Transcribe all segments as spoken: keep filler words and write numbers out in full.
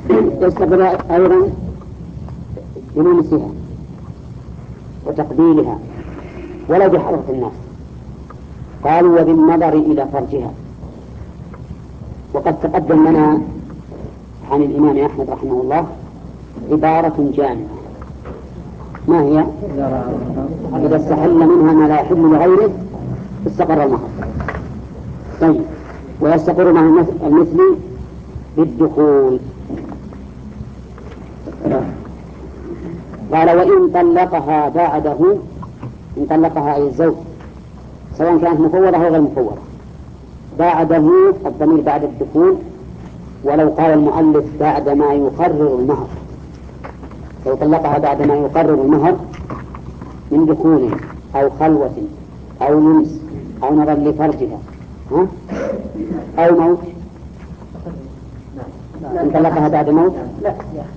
يستقبل أيضا بلمسها وتقبيلها ولا بحضرة الناس. قالوا وبالنظر إلى فرجها. وقد تقدم لنا عن الإمام أحمد رحمه الله عبارة جامعة، ما هي؟ إذا استحل منها ما لا يحل لغيره استقر المهر. طيب، ويستقر مع المثل بالدخول. قال وإن طلقها بعده، إن طلقها أي الزوج سواء كانت مفوضة أو غير مفوضة بعده، الضمير بعد الدخول، ولو قال المؤلف بعد ما يقرر المهر، لو طلقها بعد ما يقرر المهر من دخول أو خلوة أو لمس أو نظر لفرجها ها؟ أو موت. إن طلقها بعد موت لا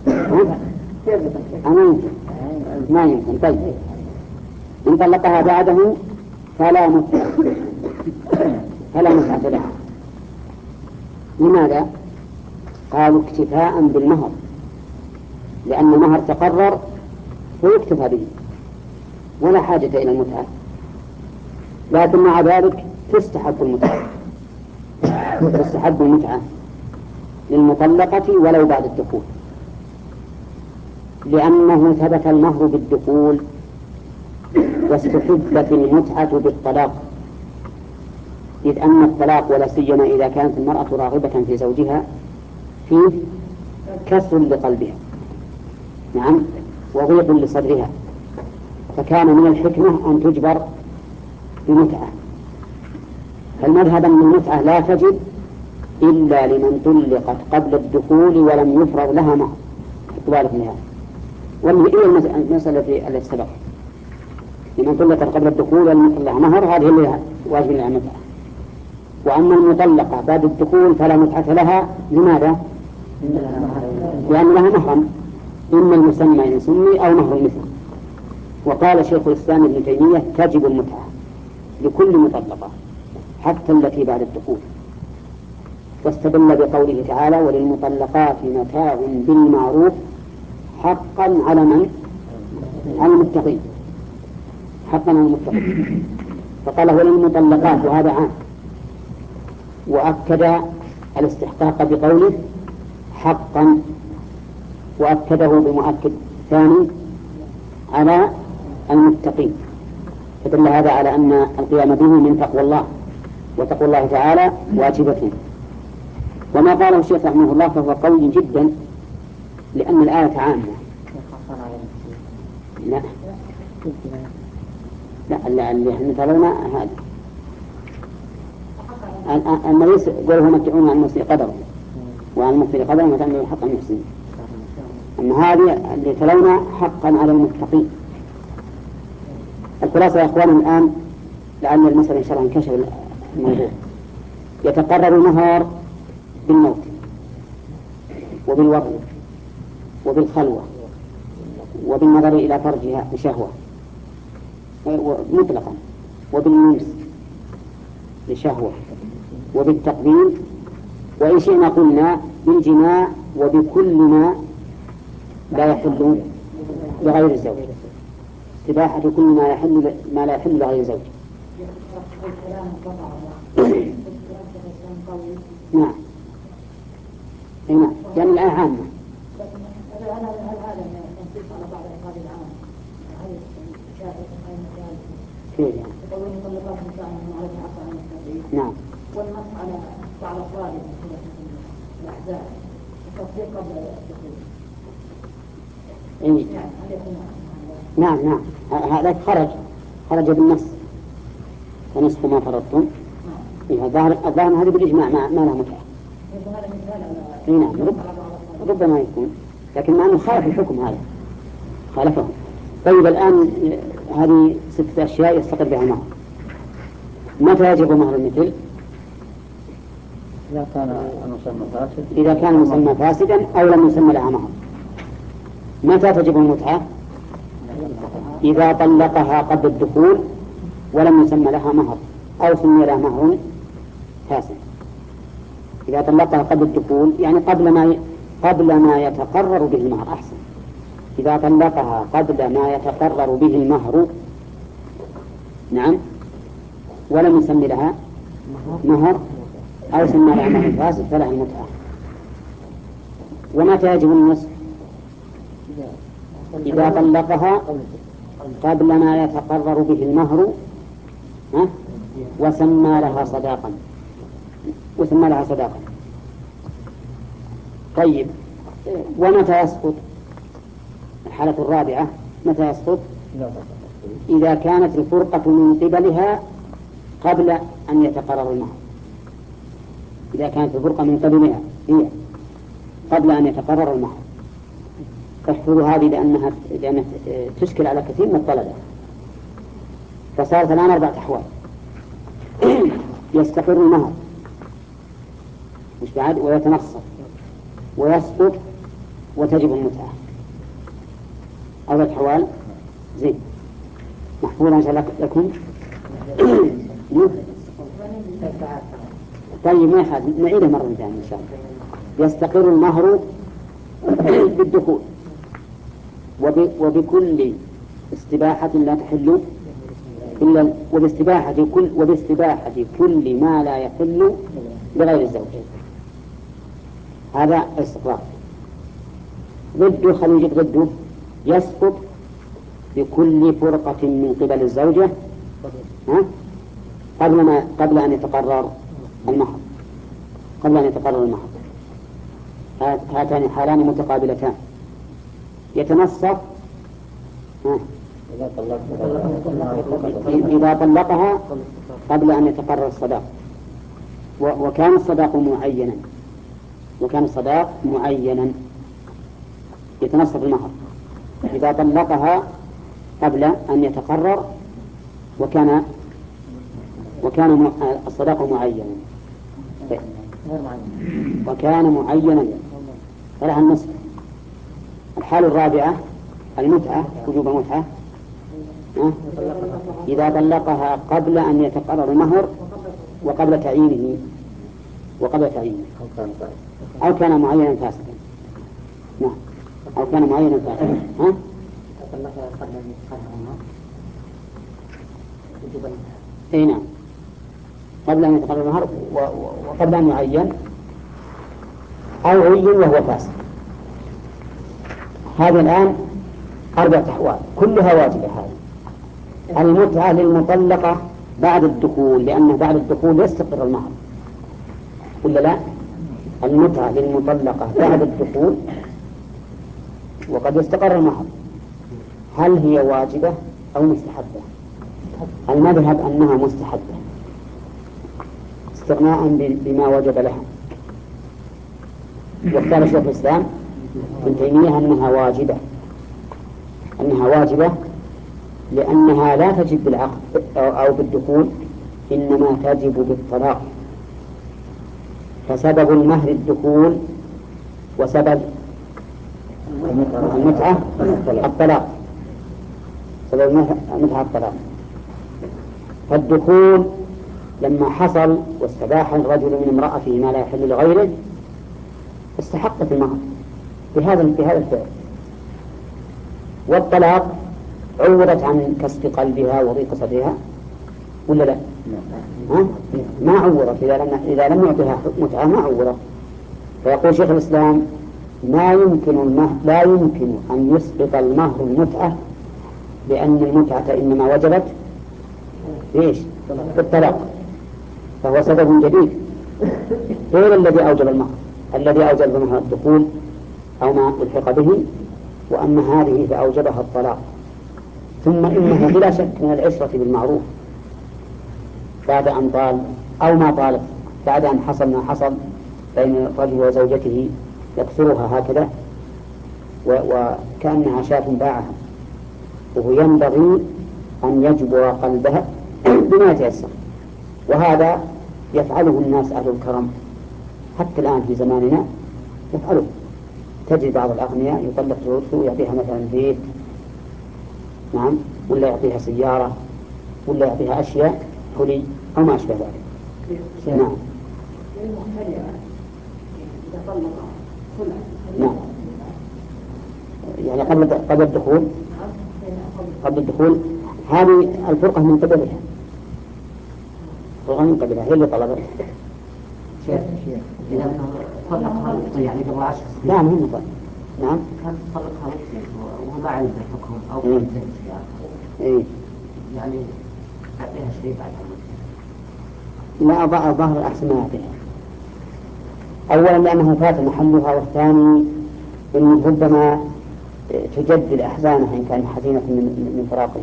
ما يمكن ما يمكن. طيب، إن طلقها بعده فلا متعة فلا متعة لها. لماذا؟ قالوا اكتفاء بالمهر، لأن المهر تقرر ويكتفى به ولا حاجة إلى المتعة. لكن مع ذلك تستحب المتعة تستحب المتعة للمطلقة ولو بعد الدخول، لأنه ثبت المهر بالدخول واستحبت المتعة بالطلاق، إذ أن الطلاق ولا سيما إذا كانت المرأة راغبة في زوجها فيه كسر لقلبها نعم وضيق لصدرها، فكان من الحكمة أن تجبر بمتعة. فالمذهب أن المتعة لا تجب إلا لمن طلقت قبل الدخول ولم يفرض لها مهر اعتبارك لها، واللي هي المسألة التي سبق لمن طلقت قبل الدخول ولم يفرض لها مهر، هذه اللي واجب لها متعة. وأما المطلقة بعد الدخول فلا متعة لها. لماذا؟ لأن لها محرم، إما المسمى إن سمي أو مهر المثل. وقال شيخ الإسلام ابن تيمية تجب المتعة لكل مطلقة حتى التي بعد الدخول، واستدل بقوله تعالى وللمطلقات متاع بالمعروف حقا على من؟ على المتقين، حقا على المتقين. فقال وللمطلقات وهذا عام، وأكد الاستحقاق بقوله حقا، وأكده بمؤكد ثاني على المتقين، فدل هذا على أن القيام به من تقوى الله، وتقوى الله تعالى واجبة. وما قاله الشيخ رحمه الله فهو قوي جدا، لأن الآية عامة. لا لا اللي احنا ترون هذا النبي قال هم متعون عن المسيء قدره وعن المغفر قدره وتعمل حقا المحسنين. أما هذه اللي تلونا حقا على المتقين. الخلاصة يا أخوان الآن لأن المسألة إن شاء الله انكشف الموضوع. يتقرر المهر بالموت وبالوضع وبالخلوة وبالنظر إلى فرجها بشهوة مطلقا، وباللمس لشهوة، وبالتقبيل، وإن شئنا قلنا بالجماع، وبكل ما لا يحل لغير الزوج، استباحة كل ما يحل ما لا يحل لغير الزوج. نعم نعم يعني الآية عامة. نعم والنص على بعض أفراد الأحزاب التصديق قبل الدخول. نعم نعم هذا خرج خرج بالنص فنصف ما فرضتم. الظاهر الظاهر هذا بالإجماع ما ما له متعة. نعم ربما يكون، لكن ما أنه خالف الحكم هذا خالفه. طيب الآن هذه ستة أشياء يستقر بها المهر. متى يجب مهر المثل؟ إذا كان المسمى فاسد إذا كان المسمى فاسدا أو لم يسمى لها مهر. متى تجب المتعة؟ إذا طلقها قبل الدخول ولم يسمى لها مهر أو سمي لها مهر فاسد. إذا طلقها قبل الدخول يعني قبل ما قبل ما يتقرر به المهر. أحسن، إذا طلقها قبل ما يتقرر به المهر، نعم، ولم يسمي لها مهر أو سمى لها مهر فاسد فلها المتعة. ومتى يجب النصف؟ إذا طلقها قبل ما يتقرر به المهر وسمى لها صداقا وسمى لها صداقا. طيب، ومتى يسقط الحالة الرابعة؟ متى يسقط؟ إذا كانت الفرقة من قبلها قبل أن يتقرر المهر. إذا كانت الفرقة من قبلها هي قبل أن يتقرر المهر. احفظوا هذه لأنها, لأنها تشكل على كثير من الطلبة. فصارت الآن أربعة أحوال: يستقر المهر مش بعد، ويتنصف، ويسقط، وتجب المتعة. أربعة أحوال. زين، محفوظ إن شاء الله لكم. طيب، ما يحاز نعيده مرة ثانية إن شاء الله. يستقر المهر بالدخول وبكل استباحة لا تحل إلا وباستباحة كل وباستباحة كل ما لا يحل بغير الزوج. هذا استقرار. ضده، خلينا نجيب ضده: يسقط بكل فرقة من قبل الزوجة ها؟ قبل ما قبل أن يتقرر المهر قبل أن يتقرر المهر. هاتان حالان متقابلتان. يتنصف إذا طلقها قبل أن يتقرر الصداق، وكان الصداق معينا وكان الصداق معينا يتنصف المهر إذا طلقها قبل أن يتقرر وكان وكان الصداق معينا وكان معينا فلها النصف. الحالة الرابعة المتعة، وجوب المتعة إذا طلقها قبل أن يتقرر المهر وقبل تعيينه وقبل تعيينه أو كان معينا فاسدا. نعم، أو كان معينا فاسدا. ها؟ أي نعم، قبل أن يتقرر المهر وقبل أن يعين أو عين وهو فاسد. هذا الآن أربعة أحوال كلها واجبة. هذه المتعة للمطلقة بعد الدخول، لأنه بعد الدخول يستقر المهر ولا لا؟ المتعة للمطلقة بعد الدخول وقد يستقر المهر، هل هي واجبة أو مستحبة؟ المذهب أنها مستحبة استغناء بما وجب لها. واختار شيخ الإسلام ابن تيمية أنها واجبة أنها واجبة لأنها لا تجب بالعقد أو بالدخول، إنما تجب بالطلاق. فسبب المهر الدخول وسبب المتعة الطلاق. سبب المتعة الطلاق. فالدخول لما حصل واستباح الرجل من امرأته ما لا يحل لغيره استحقت المهر بهذا بهذا الفعل. والطلاق عوضت عن كسب قلبها وضيق صدرها ولا لا؟ ها؟ ما عوضت. إذا لم إذا لم يعطيها متعة ما عوضت. فيقول شيخ الإسلام ما يمكن المهر لا يمكن أن يسقط المهر المتعة، لأن المتعة إنما وجبت إيش؟ بالطلاق، فهو سبب جديد غير الذي أوجب المهر. الذي أوجب المهر الدخول أو ما الحق به، وأما هذه فأوجبها الطلاق. ثم إنه بلا شك من العشرة بالمعروف بعد أن طال أو ما طالت، بعد أن حصل ما حصل بين الرجل وزوجته يكسرها هكذا وكأنها شاة باعها، وهو ينبغي أن يجبر قلبها بما يتيسر. وهذا يفعله الناس أهل الكرم حتى الآن في زماننا يفعله. تجد بعض الأغنياء يطلق زوجته ويعطيها مثلا بيت، نعم، ولا يعطيها سيارة، ولا يعطيها أشياء حلي أو ما أشبه ذلك. نعم. نعم. يعني قبل قبل الدخول قبل الدخول هذه الفرقة من قبلها، فرقة من قبلها هي اللي طلبت. شيخ إذا طلقها يعني قبل عشر سنين. نعم هم طلق. نعم. كان طلقها وهو ما عنده حكم أو إيه. إيه. يعني أعطيها شيء بعد لا أضع الظهر أحسن ما يعطيها. أولا لأنه فات محلها، والثاني أنه ربما تجدد أحزانها إن كان حزينة من من فراقه.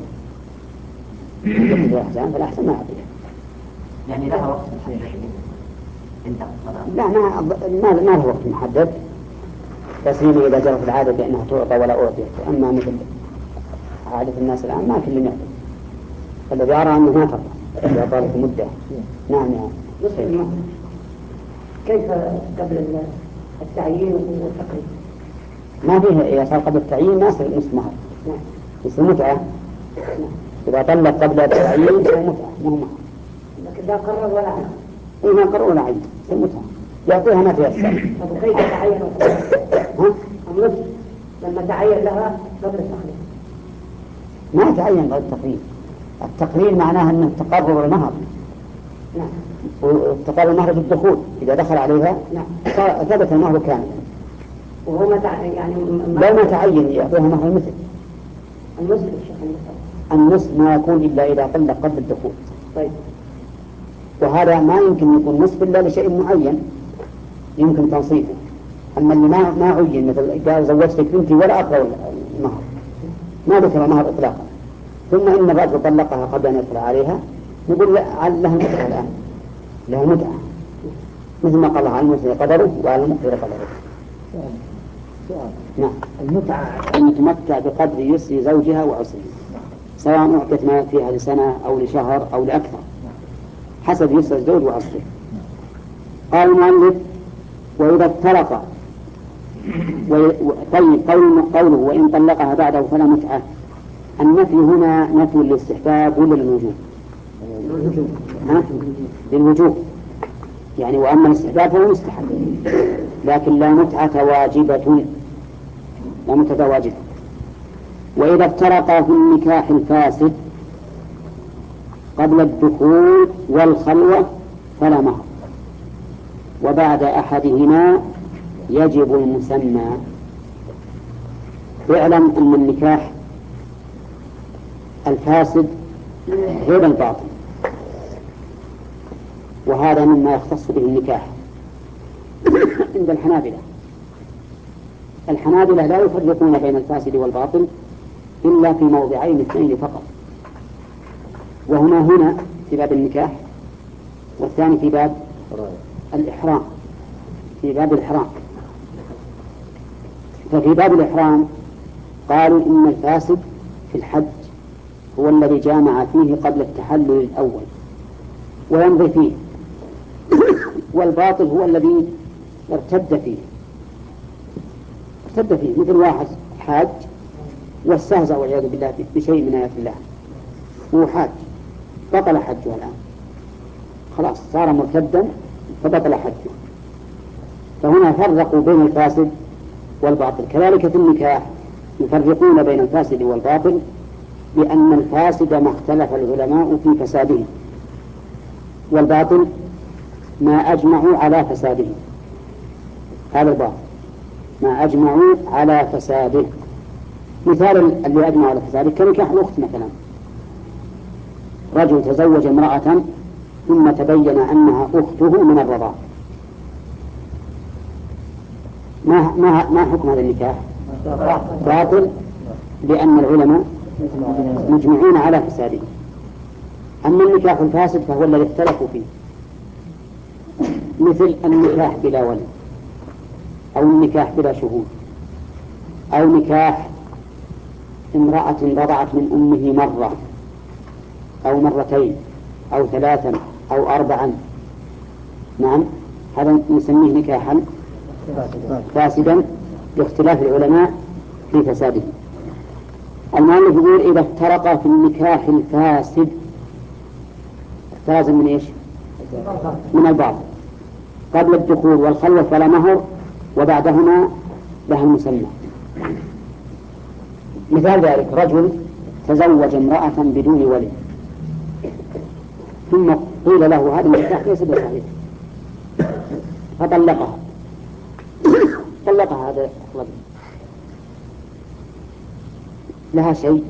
تجدد الأحزان فالأحسن ما يعطيها. يعني لها وقت محدد عندها؟ لا ما ما ما له وقت محدد، بس هي إذا جرت العادة بأنها تعطى ولا أعطيت. أما مثل عادة الناس الآن ما كل يعطي، فالذي أرى أنه ما ترى إذا طالت مدة. نعم نعم. نصف كيف قبل التعيين والتقريب؟ ما فيه إذا صار قبل التعيين ما يصير نصف مهر، نعم. يصير متعة. إذا طلق قبل التعيين يصير متعة مو مهر. لكن لا قرر ولا عين. إيه ما قرر ولا عين، يصير متعة يعطيها ما تيسر. طب كيف تعين ها؟ النصف لما تعين لها قبل التقريب؟ ما تعين قبل التقرير. التقرير معناه أنه تقرر المهر. نعم. وتقرر المهر بالدخول إذا دخل عليها. نعم. ثبت المهر كاملا. وهو ما تعين يعني لو ما تعين يعطيها مهر المثل. النصف الشيخ المثل. النصف ما يكون إلا إذا طلق قبل الدخول. طيب. وهذا ما يمكن يكون نصف إلا لشيء معين يمكن تنصيفه. أما اللي ما ما عين مثل قال زوجتك بنتي ولا أقرأ المهر، ما ذكر المهر إطلاقا، ثم إن الرجل طلقها قبل أن يدخل عليها، نقول لها متعة الآن، لها متعة مثل ما قال على المسلم قدره وعلى المقدر قدره. سؤال. نعم. المتعة أن تمتع بقدر يسر زوجها وعسره، سواء أعطت ما فيها لسنة أو لشهر أو لأكثر، حسب يسر الزوج وعسره. قال المؤلف: وإذا افترق و... طيب قوله وإن طلقها بعده فلا متعة، النفي هنا نفي للاستحباب ولا للوجوب؟ ها؟ للوجوب يعني، وأما الاستحباب فهو مستحب، لكن لا متعة واجبة، لا متعة واجبة. وإذا افترقا في النكاح الفاسد قبل الدخول والخلوة فلا مهر، وبعد أحدهما يجب المسمى. اعلم أن النكاح الفاسد غير الباطل، وهذا مما يختص به النكاح عند الحنابلة. الحنابلة لا يفرقون بين الفاسد والباطل إلا في موضعين اثنين فقط، وهما هنا في باب النكاح، والثاني في باب الإحرام، في باب الإحرام. ففي باب الإحرام قالوا إن الفاسد في الحج هو الذي جامع فيه قبل التحلل الأول ويمضي فيه، والباطل هو الذي ارتد فيه ارتد فيه مثل واحد حاج واستهزأ والعياذ بالله بشيء من آيات الله، هو حاج بطل حجه الآن، خلاص صار مرتدا فبطل حجه. فهنا فرقوا بين الفاسد والباطل. كذلك في النكاح يفرقون بين الفاسد والباطل بأن الفاسد ما اختلف العلماء في فساده، والباطل ما أجمعوا على فساده. هذا الباطل ما أجمعوا على فساده. مثال اللي أجمعوا على فساده كنكاح الأخت مثلا، رجل تزوج امرأة ثم تبين أنها أخته من الرضاع، ما ما ما حكم هذا النكاح؟ باطل، لأن العلماء مجمعون على فساده. أما النكاح الفاسد فهو الذي اختلفوا فيه، مثل النكاح بلا ولي، أو النكاح بلا شهود، أو نكاح امرأة رضعت من أمه مرة أو مرتين أو ثلاثا أو أربعا. نعم، هذا نسميه نكاحا فاسدا باختلاف العلماء في فساده. المؤلف يقول إذا افترقا في النكاح الفاسد، احتراز من إيش؟ من البعض قبل الدخول والخلوة فلا مهر، وبعدهما لها المسمى. مثال ذلك رجل تزوج امرأة بدون ولي ثم قيل له هذا النكاح ليس بصحيح فطلقها طلقها هذا الرجل، لها شيء؟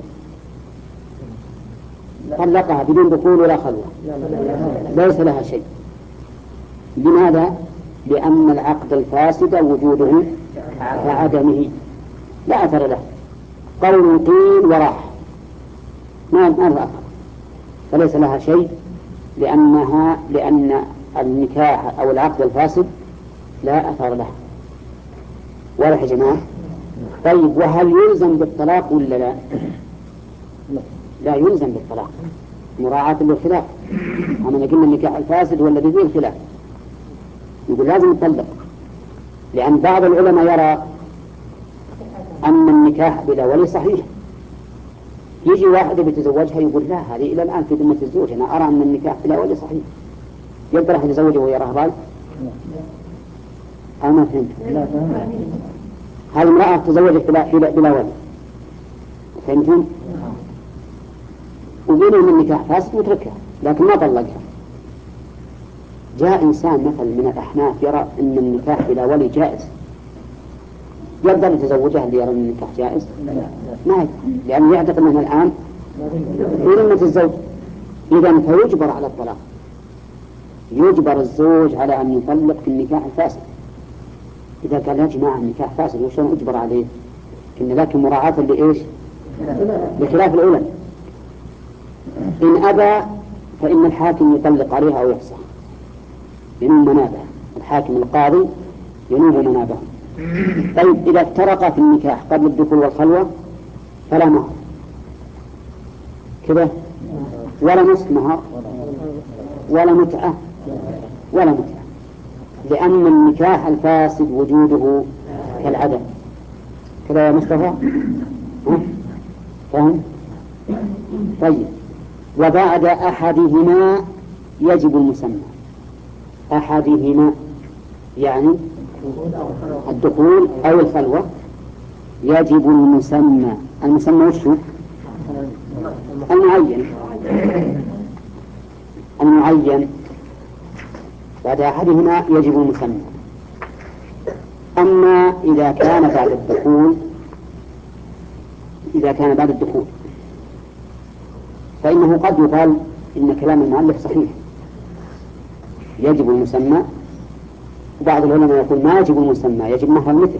طلقها بدون دخول ولا خلوة، ليس لها شيء. لماذا؟ لأن العقد الفاسد وجوده كعدمه لا أثر له، قول قيل وراح ما ما له أثر، فليس لها شيء لأنها لأن النكاح أو العقد الفاسد لا أثر له. واضح يا جماعة؟ طيب وهل يلزم بالطلاق ولا لا؟ لا يلزم بالطلاق مراعاة للخلاف. أما قلنا النكاح الفاسد هو الذي فيه الخلاف، يقول لازم يطلق، لأن بعض العلماء يرى أن النكاح بلا ولي صحيح. يجي واحد بيتزوجها يقول لا هذه إلى الآن في ذمة الزوج، أنا أرى أن النكاح بلا ولي صحيح. يقدر أحد يتزوجه وهي رهبان؟ أو ما فهمت؟ هذه امرأة تزوجت بلا, بلا ولي، فهمتم؟ وقيل أن النكاح فاسد وتركها لكن ما طلقها. جاء إنسان مثل من الأحناف يرى أن النكاح بلا ولي جائز، يقدر يتزوجها اللي يرى أن النكاح جائز؟ ما يقدر، لأنه يعتقد أنه الآن في ذمة الزوج. إذا فيجبر على الطلاق، يجبر الزوج على أن يطلق في النكاح الفاسد. إذا قال يا جماعة النكاح فاسد وشلون أجبر عليه؟ إن لكن مراعاة لإيش؟ لخلاف العلماء. إن أبى فإن الحاكم يطلق عليها أو يفسخ، ينوب منابه، الحاكم القاضي ينوب منابه. طيب إذا افترق في النكاح قبل الدخول والخلوة فلا مهر كذا، ولا نصف مهر، ولا متعة، ولا متعة، لأن النكاح الفاسد وجوده كالعدم. كذا يا مصطفى؟ فهم؟ طيب وبعد أحدهما يجب المسمى. أحدهما يعني الدخول أو الخلوة يجب المسمى. المسمى وش هو؟ المعين. المعين بعد أحدهما يجب المسمى. أما إذا كان بعد الدخول إذا كان بعد الدخول فإنه قد يقال إن كلام المؤلف صحيح، يجب المسمى. وبعض العلماء يقول ما يجب المسمى، يجب مهر المثل،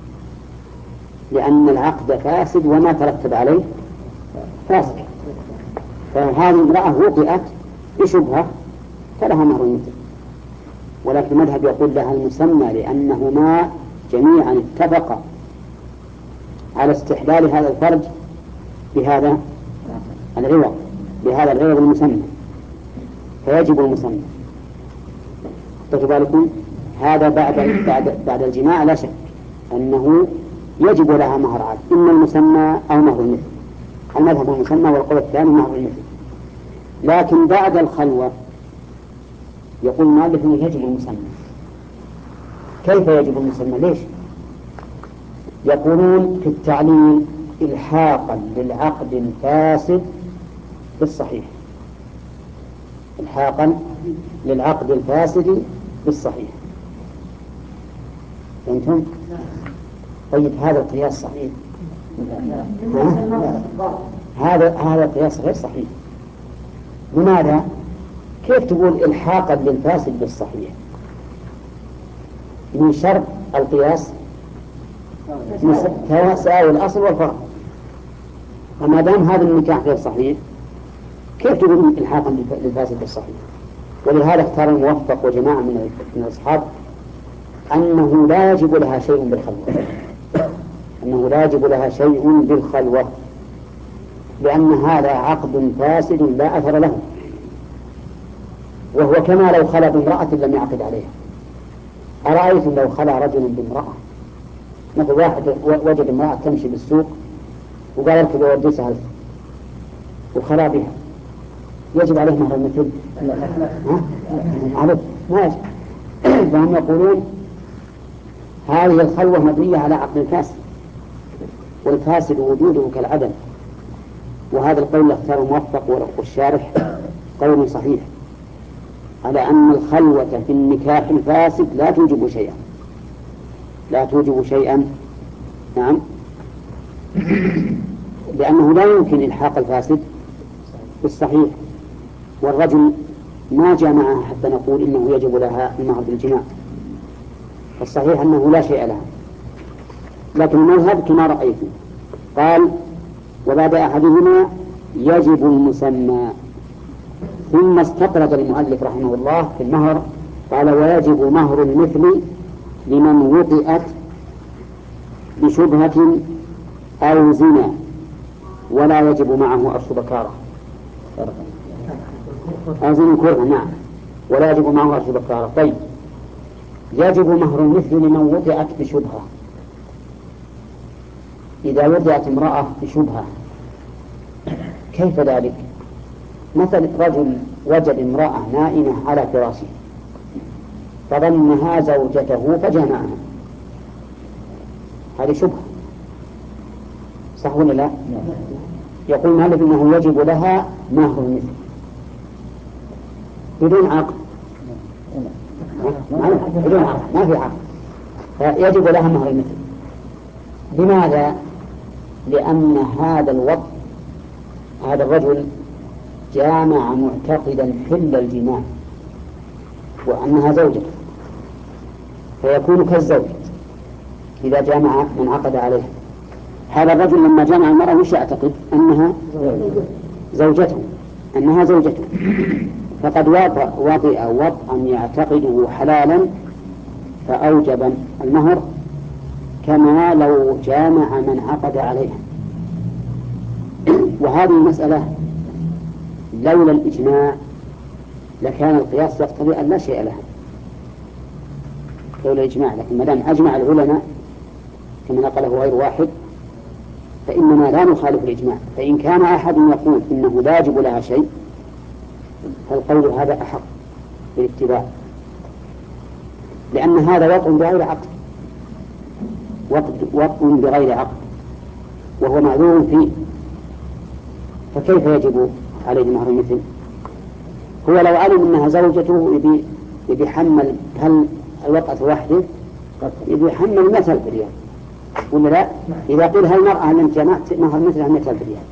لأن العقد فاسد وما ترتب عليه فاسد. فهذه امرأة وطئت بشبهة فلها مهر المثل، ولكن المذهب يقول لها المسمى لأنهما جميعا اتفقا على استحلال هذا الفرج بهذا العوض، بهذا العوض المسمى، فيجب المسمى. بالكم هذا بعد بعد بعد الجماع لا شك أنه يجب لها مهر عاد، إما المسمى أو مهر المثل. المذهب المسمى والقول الثاني مهر المثل. لكن بعد الخلوة يقول المؤلف أنه يجب المسمى. كيف يجب المسمى؟ ليش؟ يقولون في التعليل إلحاقا للعقد الفاسد بالصحيح، إلحاقا للعقد الفاسد بالصحيح. فهمتم؟ طيب هذا القياس صحيح؟ هذا هذا القياس غير صحيح. لماذا؟ كيف تقول إلحاقا للفاسد بالصحيح؟ من شرط القياس تساوي الأصل والفرع، وما دام هذا النكاح غير صحيح كيف تقول إلحاقا للفاسد بالصحيح؟ ولهذا اختار الموفق وجماعة من الأصحاب أنه لا يجب لها شيء بالخلوة، أنه لا يجب لها شيء بالخلوة، لأن هذا عقد فاسد لا أثر له، وهو كما لو خلى بامرأة لم يعقد عليها. أرأيتم لو خلى رجل بامرأة، مثل واحد وجد امرأة تمشي بالسوق وقال اركب وودي سهل وخلى بها، يجب عليه مهر المثل؟ ها؟ عرف؟ ما يجب. فهم يقولون هذه الخلوة مبنية على عقد فاسد، والفاسد وجوده كالعدم. وهذا القول اللي اختاره الموفق والشارح قول صحيح على أن الخلوة في النكاح الفاسد لا توجب شيئا، لا توجب شيئا. نعم، لأنه لا يمكن إلحاق الفاسد بالصحيح، والرجل ما جامعها حتى نقول إنه يجب لها المهر بالجماع، الصحيح أنه لا شيء لها. لكن المذهب كما رأيتم قال وبعد أحدهما يجب المسمى، ثم استطرد المؤلف رحمه الله في المهر قال ويجب مهر المثل لمن وطئت بشبهة أو زنا ولا يجب معه أرش بكارة أو زنا كرها. نعم، ولا يجب معه أرش بكارة. طيب، يجب مهر المثل لمن وطئت بشبهة. إذا وضعت امرأة بشبهة كيف ذلك؟ مثل رجل وجد امرأة نائمة على فراشه فظنها زوجته فجمعها، هذه شبهة، صح ولا لا؟ يقول مالك إنه يجب لها مهر المثل بدون عقد، بدون عقد، ما في عقد، فيجب لها مهر المثل. لماذا؟ لأن هذا الوضع هذا الرجل جامع معتقدا حل الجماع وأنها زوجته، فيكون كالزوج إذا جامع من عقد عليه. هذا الرجل لما جامع المرأة وش يعتقد؟ أنها زوجته، أنها زوجته، فقد وطئ وطئا يعتقده حلالا فأوجب المهر كما لو جامع من عقد عليها. وهذه المسألة لولا الإجماع لكان القياس يقتضي أن لا شيء لها لولا الإجماع، لكن ما دام أجمع العلماء كما نقله غير واحد فإننا لا نخالف الإجماع. فإن كان أحد يقول إنه لا يجب لها شيء فالقول هذا أحق بالاتباع، لأن هذا وطء بغير عقد، وطء بغير عقد وهو معذور فيه، فكيف يجب عليه مهر المثل؟ هو لو علم أنها زوجته يبي يبي يحمل هل الوطأة وحده يبي يحمل مثل بريال ولا لا؟ إذا قيل هل المرأة لم جمعت مهر مثلها مثل بريال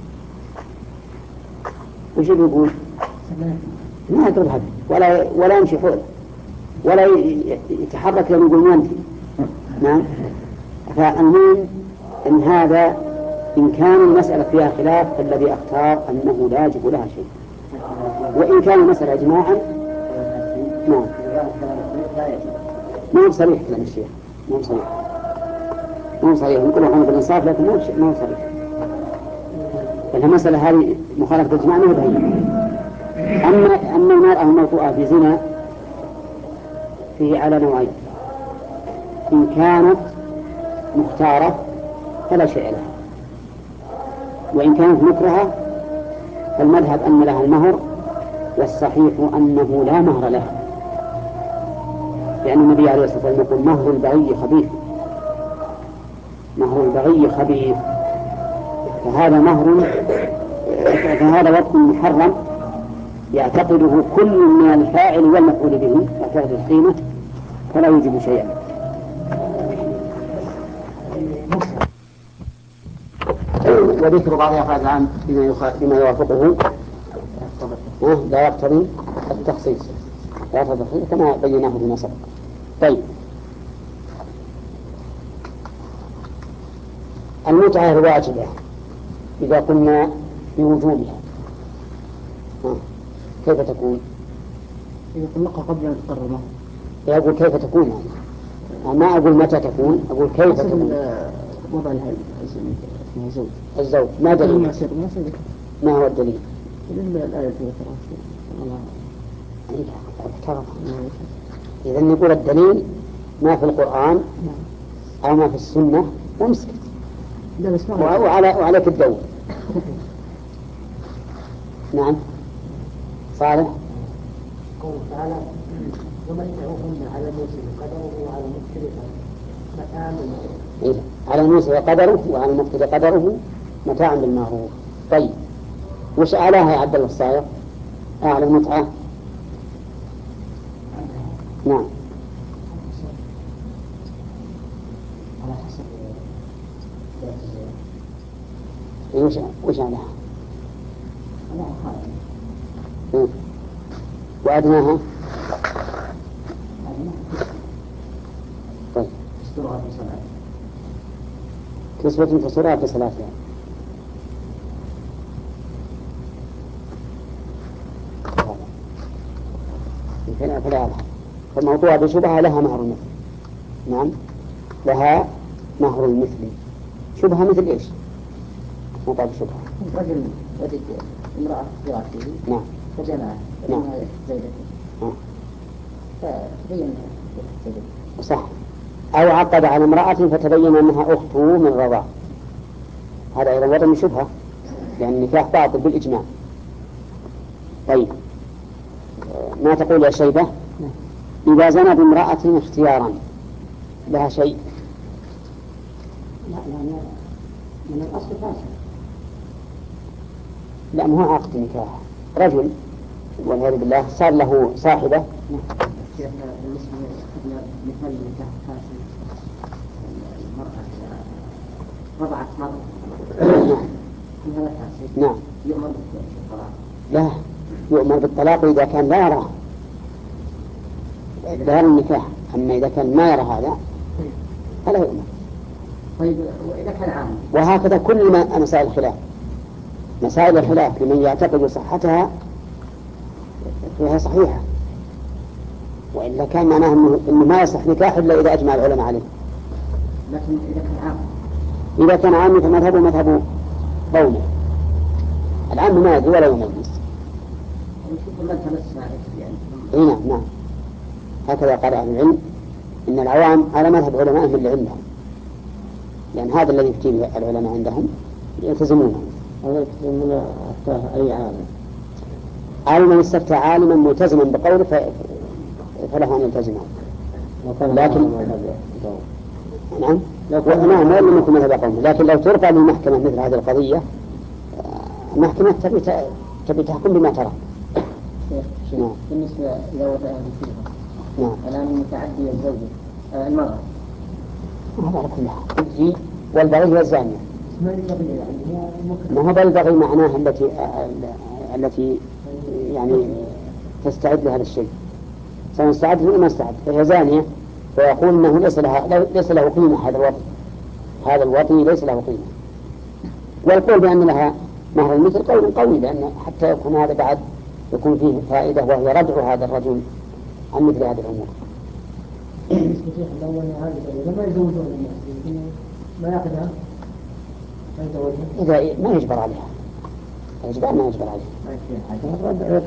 وش بيقول؟ ما يضرب ولا ولا يمشي حول ولا يتحرك لما يقول ينتهي. نعم، فالمهم أن هذا إن كان المسألة فيها خلاف فالذي أختار أنه لا يجب لها شيء، وإن كان المسألة إجماعا نعم ما هو صريح كلام الشيخ، ما هو صريح، ما هو صريح، نقول عنه بالإنصاف لكن ما هو صريح، لأن المسألة هذه مخالفة الإجماع ما هو بهين. أما أما المرأة الموطوءة في زنا فيه على نوعين، إن كانت مختارة فلا شيء لها، وإن كانت مكرهة فالمذهب أن لها المهر، والصحيح أنه لا مهر لها، لأن النبي عليه الصلاة والسلام يقول مهر البغي خبيث، مهر البغي خبيث، فهذا مهر فهذا وقت محرم يعتقده كل من الفاعل والمفعول به يعتقد القيمة فلا يوجب شيئا. وذكر بعض أفراد العام بما يوافقه لا يقتضي التخصيص، لا يقتضي التخصيص كما بيناه فيما سبق. طيب، المتعة الواجبة إذا قلنا بوجوبها كيف تكون؟ إذا طلقها قبل أن تقرر المهر. يقول كيف تكون يعني. ما أقول متى تكون، أقول كيف تكون. وضع الزوج الزوج ما دليل؟ ما هو الدليل؟ الآية ذكرها الله. إذا نقول الدليل ما في القرآن أو ما في السنة ومسكت وعلى وعليك الدور. نعم صالح. قوله تعالى ومتعوهن على الموسم قدره وعلى المقتر إيه؟ على الموسى قدره وعلى المقتدر قدره متاعا بالمعروف. طيب وش أعلاها يا عبد الله الصايغ؟ أعلى المتعة؟ نعم على حسب إيه وش وش أعلاها؟ لا خالد إيه؟ وأدناها؟ طيب استرها في صلاة كسوة تصرها في صلاتها. فلا فلا فالموضوع بشبهة لها مهر المثل. نعم لها مهر المثل. شبهة مثل إيش؟ موضوع بشبهة. رجل وجد امرأة في رأسه نعم فجمعها نعم. فإنها زوجته نعم فتبين زوجته صح. أو عقد على امرأة فتبين أنها أخته من الرضاع، هذا أيضا وضع من شبهة لأن النكاح باطل بالإجماع. طيب ما تقول يا شيبة؟ إذا زنى بامرأة اختيارا لها شيء؟ لا لا من الأصل فاسد. لا ما هو عقد نكاح. رجل والعياذ بالله صار له صاحبة. بالنسبة لنا مثال النكاح فاسد المرأة رضعت مرة هذا فاسد نعم يؤمر بالطلاق. لا يؤمر بالطلاق إذا كان لا يراه ظهر النكاح، أما إذا كان ما يرى هذا فلا يؤمر. طيب وإذا كان عام؟ وهكذا كل ما مسائل الخلاف، مسائل الخلاف لمن يعتقد صحتها فهي صحيحة، وإلا كان معناه إنه, إنه ما يصح نكاح إلا إذا أجمع العلماء عليه. لكن إذا كان عام؟ إذا كان عام فمذهبه مذهب قومه. العام ما يدري ولا يميز. نشوف من تمس يعني. نعم نعم هكذا قال أهل العلم إن العوام على مذهب علمائهم اللي عندهم، لأن هذا الذي يفتي به العلماء عندهم يلتزمونه. هذا يلتزمون أي عالم. عالم من استفتى عالما ملتزما بقوله فله أن يلتزمه. لكن نعم نعم لا يمكن مذهب قومه، لكن لو ترفع للمحكمة مثل هذه القضية المحكمة تبي تبي تحكم بما ترى. نعم. بالنسبة إلى وضعها فيها. نعم. الآن متعدي الزوجة آه المرأة. هذا على كل حال. الزي والبغي والزانية. ما هو بالبغي معناها التي التي يعني تستعد لهذا الشيء. سنستعد ولا ما استعد؟ فهي زانية فيقول إنه ليس لها ليس له قيمة هذا الوطن. هذا الوطن ليس له قيمة. والقول بأن لها مهر المثل قول قوي، لأن حتى يكون هذا بعد يكون فيه فائدة وهي ردع هذا الرجل عن مثل هذه الأمور. ما يزوجون الناس ما يأخذها إذا ما يجبر عليها يجبر ما يجبر عليها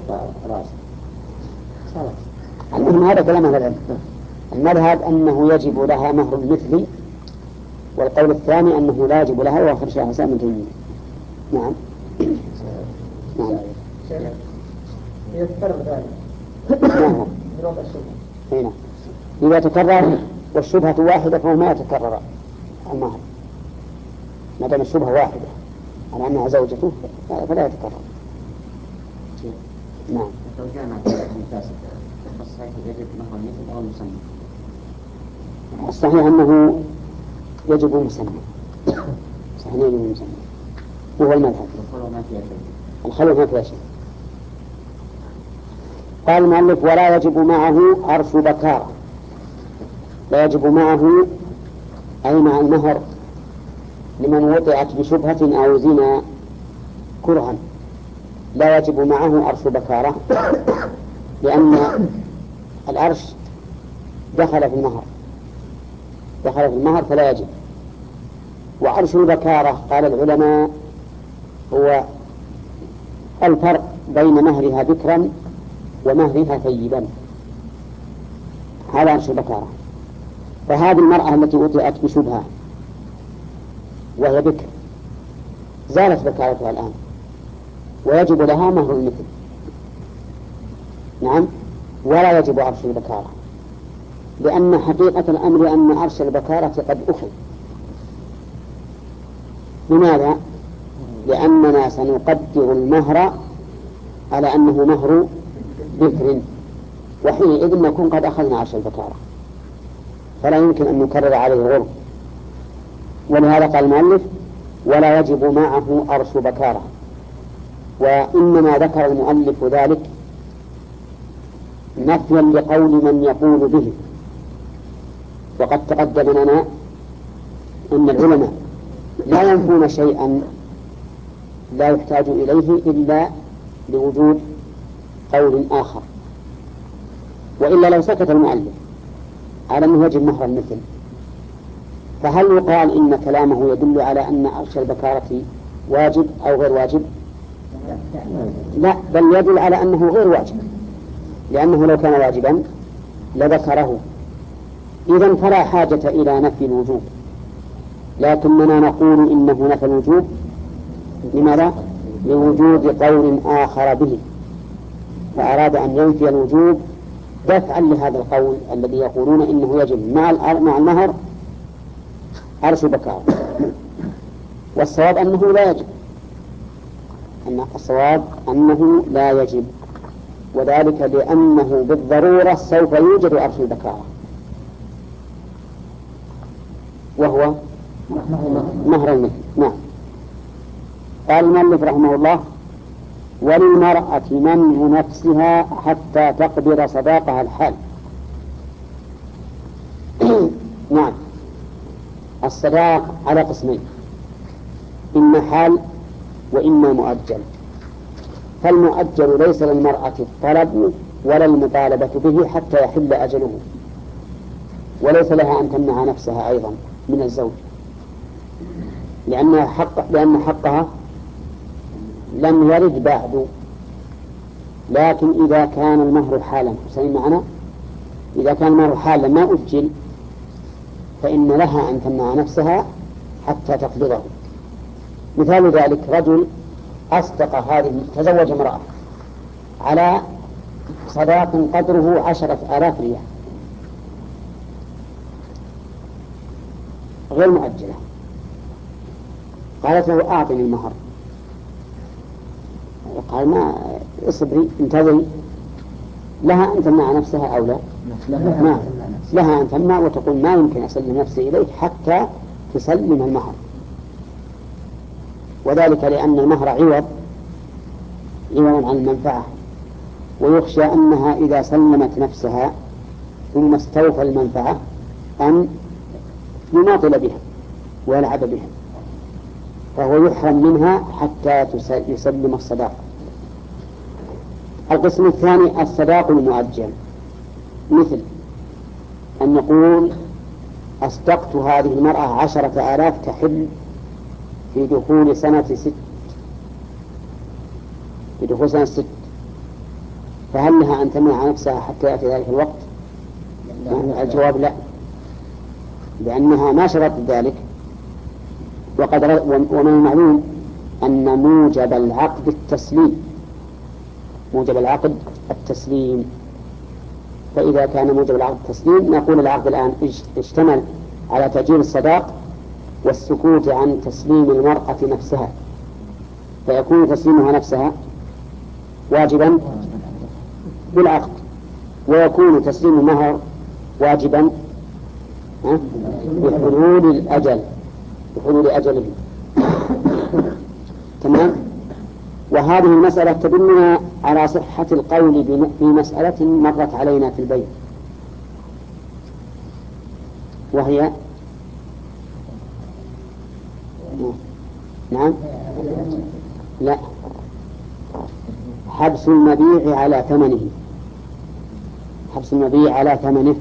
المهم هذا كلام أهل العلم. المذهب أنه يجب لها مهر المثل، والقول الثاني أنه لا يجب لها، وآخر شيء حسام من تيمية. نعم نعم يذكر ذلك نعم هنا إذا تكرر والشبهة واحدة فهو ما يتكرر المهر ما دام الشبهة واحدة على أنها زوجته فلا يتكرر. نعم. لو جامع فاسد الصحيح يجب مهر المثل أو المسمى؟ الصحيح أنه يجب مسمى. صحيح يجب مسمى وهو المذهب. الخلو ما فيها شيء. قال المؤلف ولا يجب معه عرف بكارة. لا يجب معه أي مع المهر لمن وطئت بشبهة أو زنا كرها. لا يجب معه عرف بكارة لأن العرش دخل في المهر دخل في المهر فلا يجب. وعرش البكارة قال العلماء هو الفرق بين مهرها بكرا ومهرها ثيبا. هذا عرش البكارة. فهذه المرأة التي وطئت بشبهة وهي بكر زالت بكارتها الآن ويجب لها مهر المثل. نعم. ولا يجب عرش البكارة لأن حقيقة الأمر أن عرش البكارة قد أخذ. لماذا؟ لأننا سنقدر المهر على أنه مهر بكر، وحينئذ نكون قد أخذنا عرش البكارة، فلا يمكن أن نكرر عليه غرب. ولهذا قال المؤلف: ولا يجب معه عرش بكارة. وإنما ذكر المؤلف ذلك نفيا لقول من يقول به، وقد تقدم لنا أن العلماء لا ينفون شيئا لا يحتاج إليه إلا لوجود قول آخر، وإلا لو سكت المؤلف على أنه يجب مهر المثل، فهل يقال إن كلامه يدل على أن عرش البكارة واجب أو غير واجب؟ لا، بل يدل على أنه غير واجب، لأنه لو كان واجبا لذكره. إذن فلا حاجة إلى نفي الوجوب، لكننا نقول إنه نفى الوجوب لماذا؟ لوجود قول آخر به، فأراد أن ينفي الوجوب دفعا لهذا القول الذي يقولون إنه يجب مع مع المهر عرش بكارة. والصواب أنه لا يجب، أن الصواب أنه لا يجب، وذلك لأنه بالضرورة سوف يوجد عرش البكارة، وهو مهر المثل. نعم. قال المؤلف رحمه الله: وللمرأة منع نفسها حتى تقدر صداقها الحال. نعم، الصداق على قسمين: إما حال وإما مؤجل. فالمؤجل ليس للمرأة الطلب ولا المطالبة به حتى يحل أجله، وليس لها أن تمنع نفسها أيضا من الزوج، لأن حق لأن حقها لم يرد بعد. لكن إذا كان المهر حالا، حسين معنا، إذا كان المهر حالا ما أجل، فإن لها أن تمنع نفسها حتى تقبضه. مثال ذلك: رجل أصدق هذه، تزوج امرأة على صداق قدره عشرة آلاف ريال غير مؤجلة، قالت له: أعطني المهر. قال: ما اصبري انتظري. لها أن تمنع نفسها أو لا؟ ما لها أن تمنع وتقول: ما يمكن أسلم نفسي إليك حتى تسلم المهر. وذلك لأن المهر عوض عوض عن المنفعة، ويخشى أنها إذا سلمت نفسها ثم استوفى المنفعة أن يماطل بها ويلعب بها، فهو يحرم منها حتى يسلم الصداق. القسم الثاني الصداق المؤجل، مثل أن يقول: أصدقت هذه المرأة عشرة آلاف تحل في دخول سنة ست في دخول سنة ست فهل لها أن تمنع نفسها حتى يأتي ذلك الوقت؟ الجواب لا، لأنها ما شرطت ذلك. وقد ومن المعلوم أن موجب العقد التسليم، موجب العقد التسليم. فإذا كان موجب العقد التسليم نقول العقد الآن اشتمل على تأجيل الصداق والسكوت عن تسليم المرأة نفسها، فيكون تسليمها نفسها واجبا بالعقد، ويكون تسليم المهر واجبا بحلول الأجل بحلول أجله. تمام. وهذه المسألة تدلنا على صحة القول في مسألة مرت علينا في البيت، وهي نعم لا حبس المبيع على ثمنه حبس المبيع على ثمنه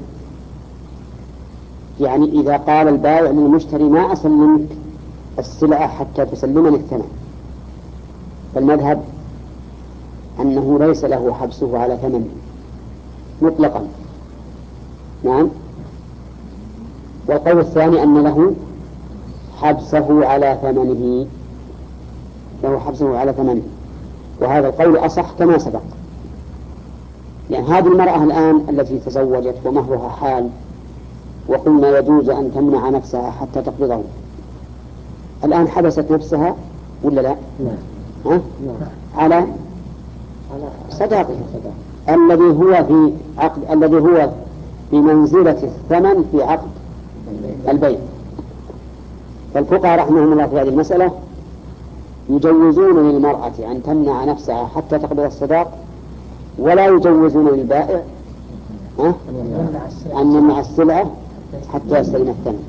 يعني إذا قال البائع للمشتري: ما أسلمك السلعة حتى تسلمني الثمن، فالمذهب أنه ليس له حبسه على ثمنه مطلقا. نعم. والقول الثاني أن له حبسه على ثمنه له حبسه على ثمنه وهذا القول أصح كما سبق. يعني هذه المرأة الآن التي تزوجت ومهرها حال وقلنا يجوز أن تمنع نفسها حتى تقبضه. الآن حبست نفسها ولا لا؟ نعم. ها؟ نعم. على على صداقه صداقة. الذي هو في عقد الذي هو بمنزلة الثمن في عقد البيع. فالفقهاء رحمهم الله في هذه المسألة يجوزون للمرأة أن تمنع نفسها حتى تقبض الصداق، ولا يجوزون للبائع ها؟ أن يمنع السلعة حتى يستلم الثمن.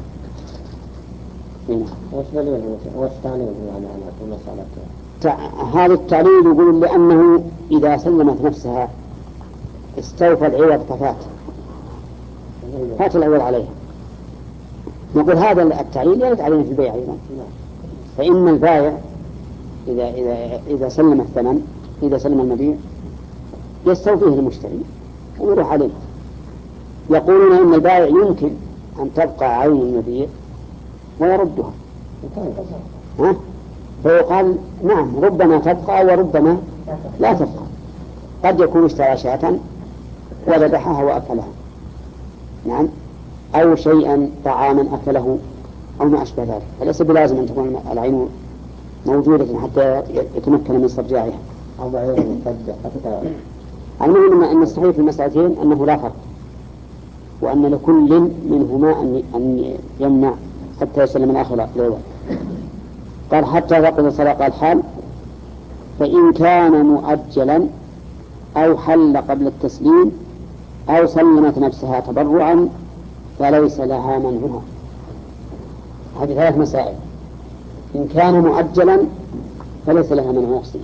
وش دليل وش تعليل يعني على المسألة؟ هذا التعليل يقول لأنه إذا سلمت نفسها استوفى العوض كفات فات العوض عليها. نقول هذا التعليل يرد علينا في البيع أيضا. فإن البائع إذا إذا إذا سلم الثمن إذا سلم المبيع يستوفيه المشتري ويروح عليه. يقولون إن البائع يمكن أن تبقى عين المبيع ويردها. ها؟ فيقال نعم ربما تبقى وربما لا تبقى. قد يكون اشترى شاة وذبحها وأكلها، نعم، أو شيئا طعاما أكله أو ما أشبه ذلك، فليس بلازم أن تكون العين موجودة حتى يتمكن من استرجاعها. أو بعير مصدق حتى. المهم أن الصحيح في المسألتين أنه لا فرق، وأن لكل منهما أن يمنع حتى يسلم الآخر الأول. قال حتى تقضي صداق الحال، فإن كان مؤجلا أو حل قبل التسليم أو سلمت نفسها تبرعا فليس لها منعها. هذه ثلاث مسائل. إن كان مؤجلا فليس لها منع نفسها،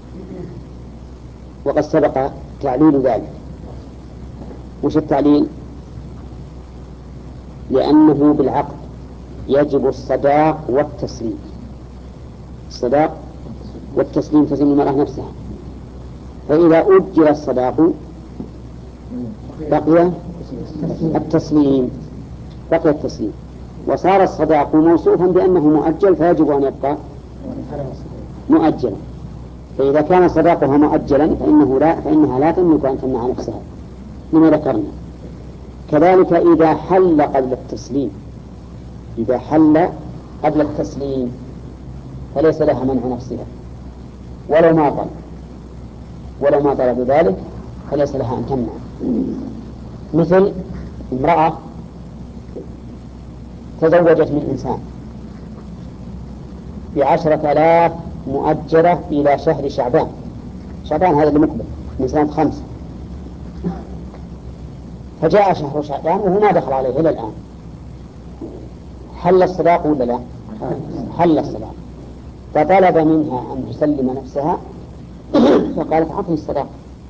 وقد سبق تعليل ذلك. وش التعليل؟ لأنه بالعقد يجب الصداق والتسليم. الصداق والتسليم تسلم المرأة نفسها، فإذا أجل الصداق بقي التسليم بقي التسليم وصار الصداق موصوفا بأنه مؤجل فيجب أن يبقى مؤجلا. فإذا كان صداقها مؤجلا فإنه لا فإنها لا تملك أن تمنع نفسها لما ذكرنا. كذلك إذا حل قبل التسليم إذا حل قبل التسليم فليس لها منع نفسها ولو ما طلب ولو ما طلب ذلك فليس لها أن تمنع. مثل امرأة تزوجت من إنسان بعشرة آلاف مؤجرة إلى شهر شعبان شعبان هذا المقبل من سنة خمسة، فجاء شهر شعبان وهو ما دخل عليه إلى الآن. حل الصداق ولا لا؟ حل الصداق. فطلب منها أن تسلم نفسها فقالت أعطني الصداق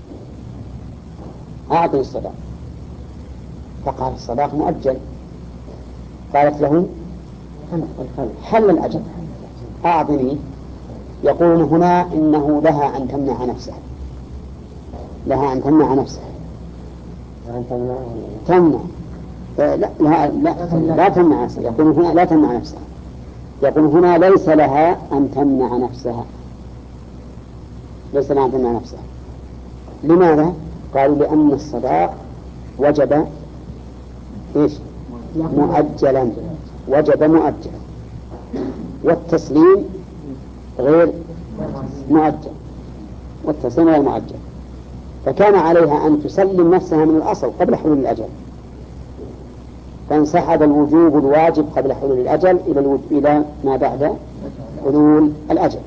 أعطني الصداق فقال الصداق مؤجل. قالت له حل الأجل أعطني. يقولون هنا إنه لها أن تمنع نفسها لها أن تمنع نفسها تمنع لا لا لا, لا تمنع نفسها. يقول هنا لا تمنع نفسها. يقول هنا ليس لها أن تمنع نفسها ليس لها أن تمنع نفسها. لماذا؟ قالوا لأن الصداق وجب إيش؟ مؤجلا وجب مؤجلا والتسليم غير مؤجل والتسليم غير مؤجل. فكان عليها أن تسلم نفسها من الأصل قبل حلول الأجل، فانسحب الوجوب الواجب قبل حلول الأجل إلى الوجوب إلى ما بعد حلول الأجل.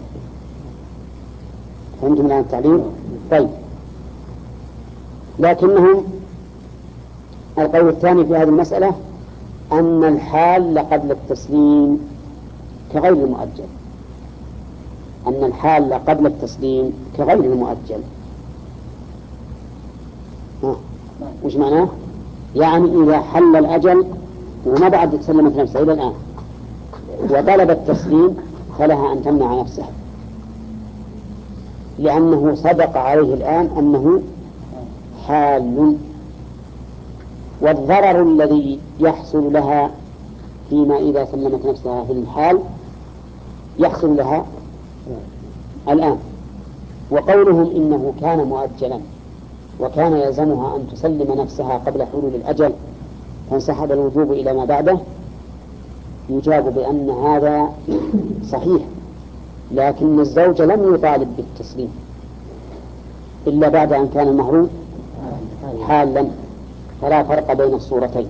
فهمتم الآن التعليل؟ طيب، لكنهم القول الثاني في هذه المسألة أن الحال قبل التسليم كغير المؤجل أن الحال قبل التسليم كغير المؤجل. ها. وش معناه؟ يعني إذا حل الأجل وما بعد سلمت نفسها إلى الآن وطلب التسليم فلها أن تمنع نفسها، لأنه صدق عليه الآن أنه حال، والضرر الذي يحصل لها فيما إذا سلمت نفسها في الحال يحصل لها الآن. وقولهم إنه كان مؤجلا وكان يلزمها أن تسلم نفسها قبل حلول الأجل فانسحب الوجوب إلى ما بعده، يجاب بأن هذا صحيح، لكن الزوج لم يطالب بالتسليم إلا بعد أن كان المهر حالا، فلا فرق بين الصورتين.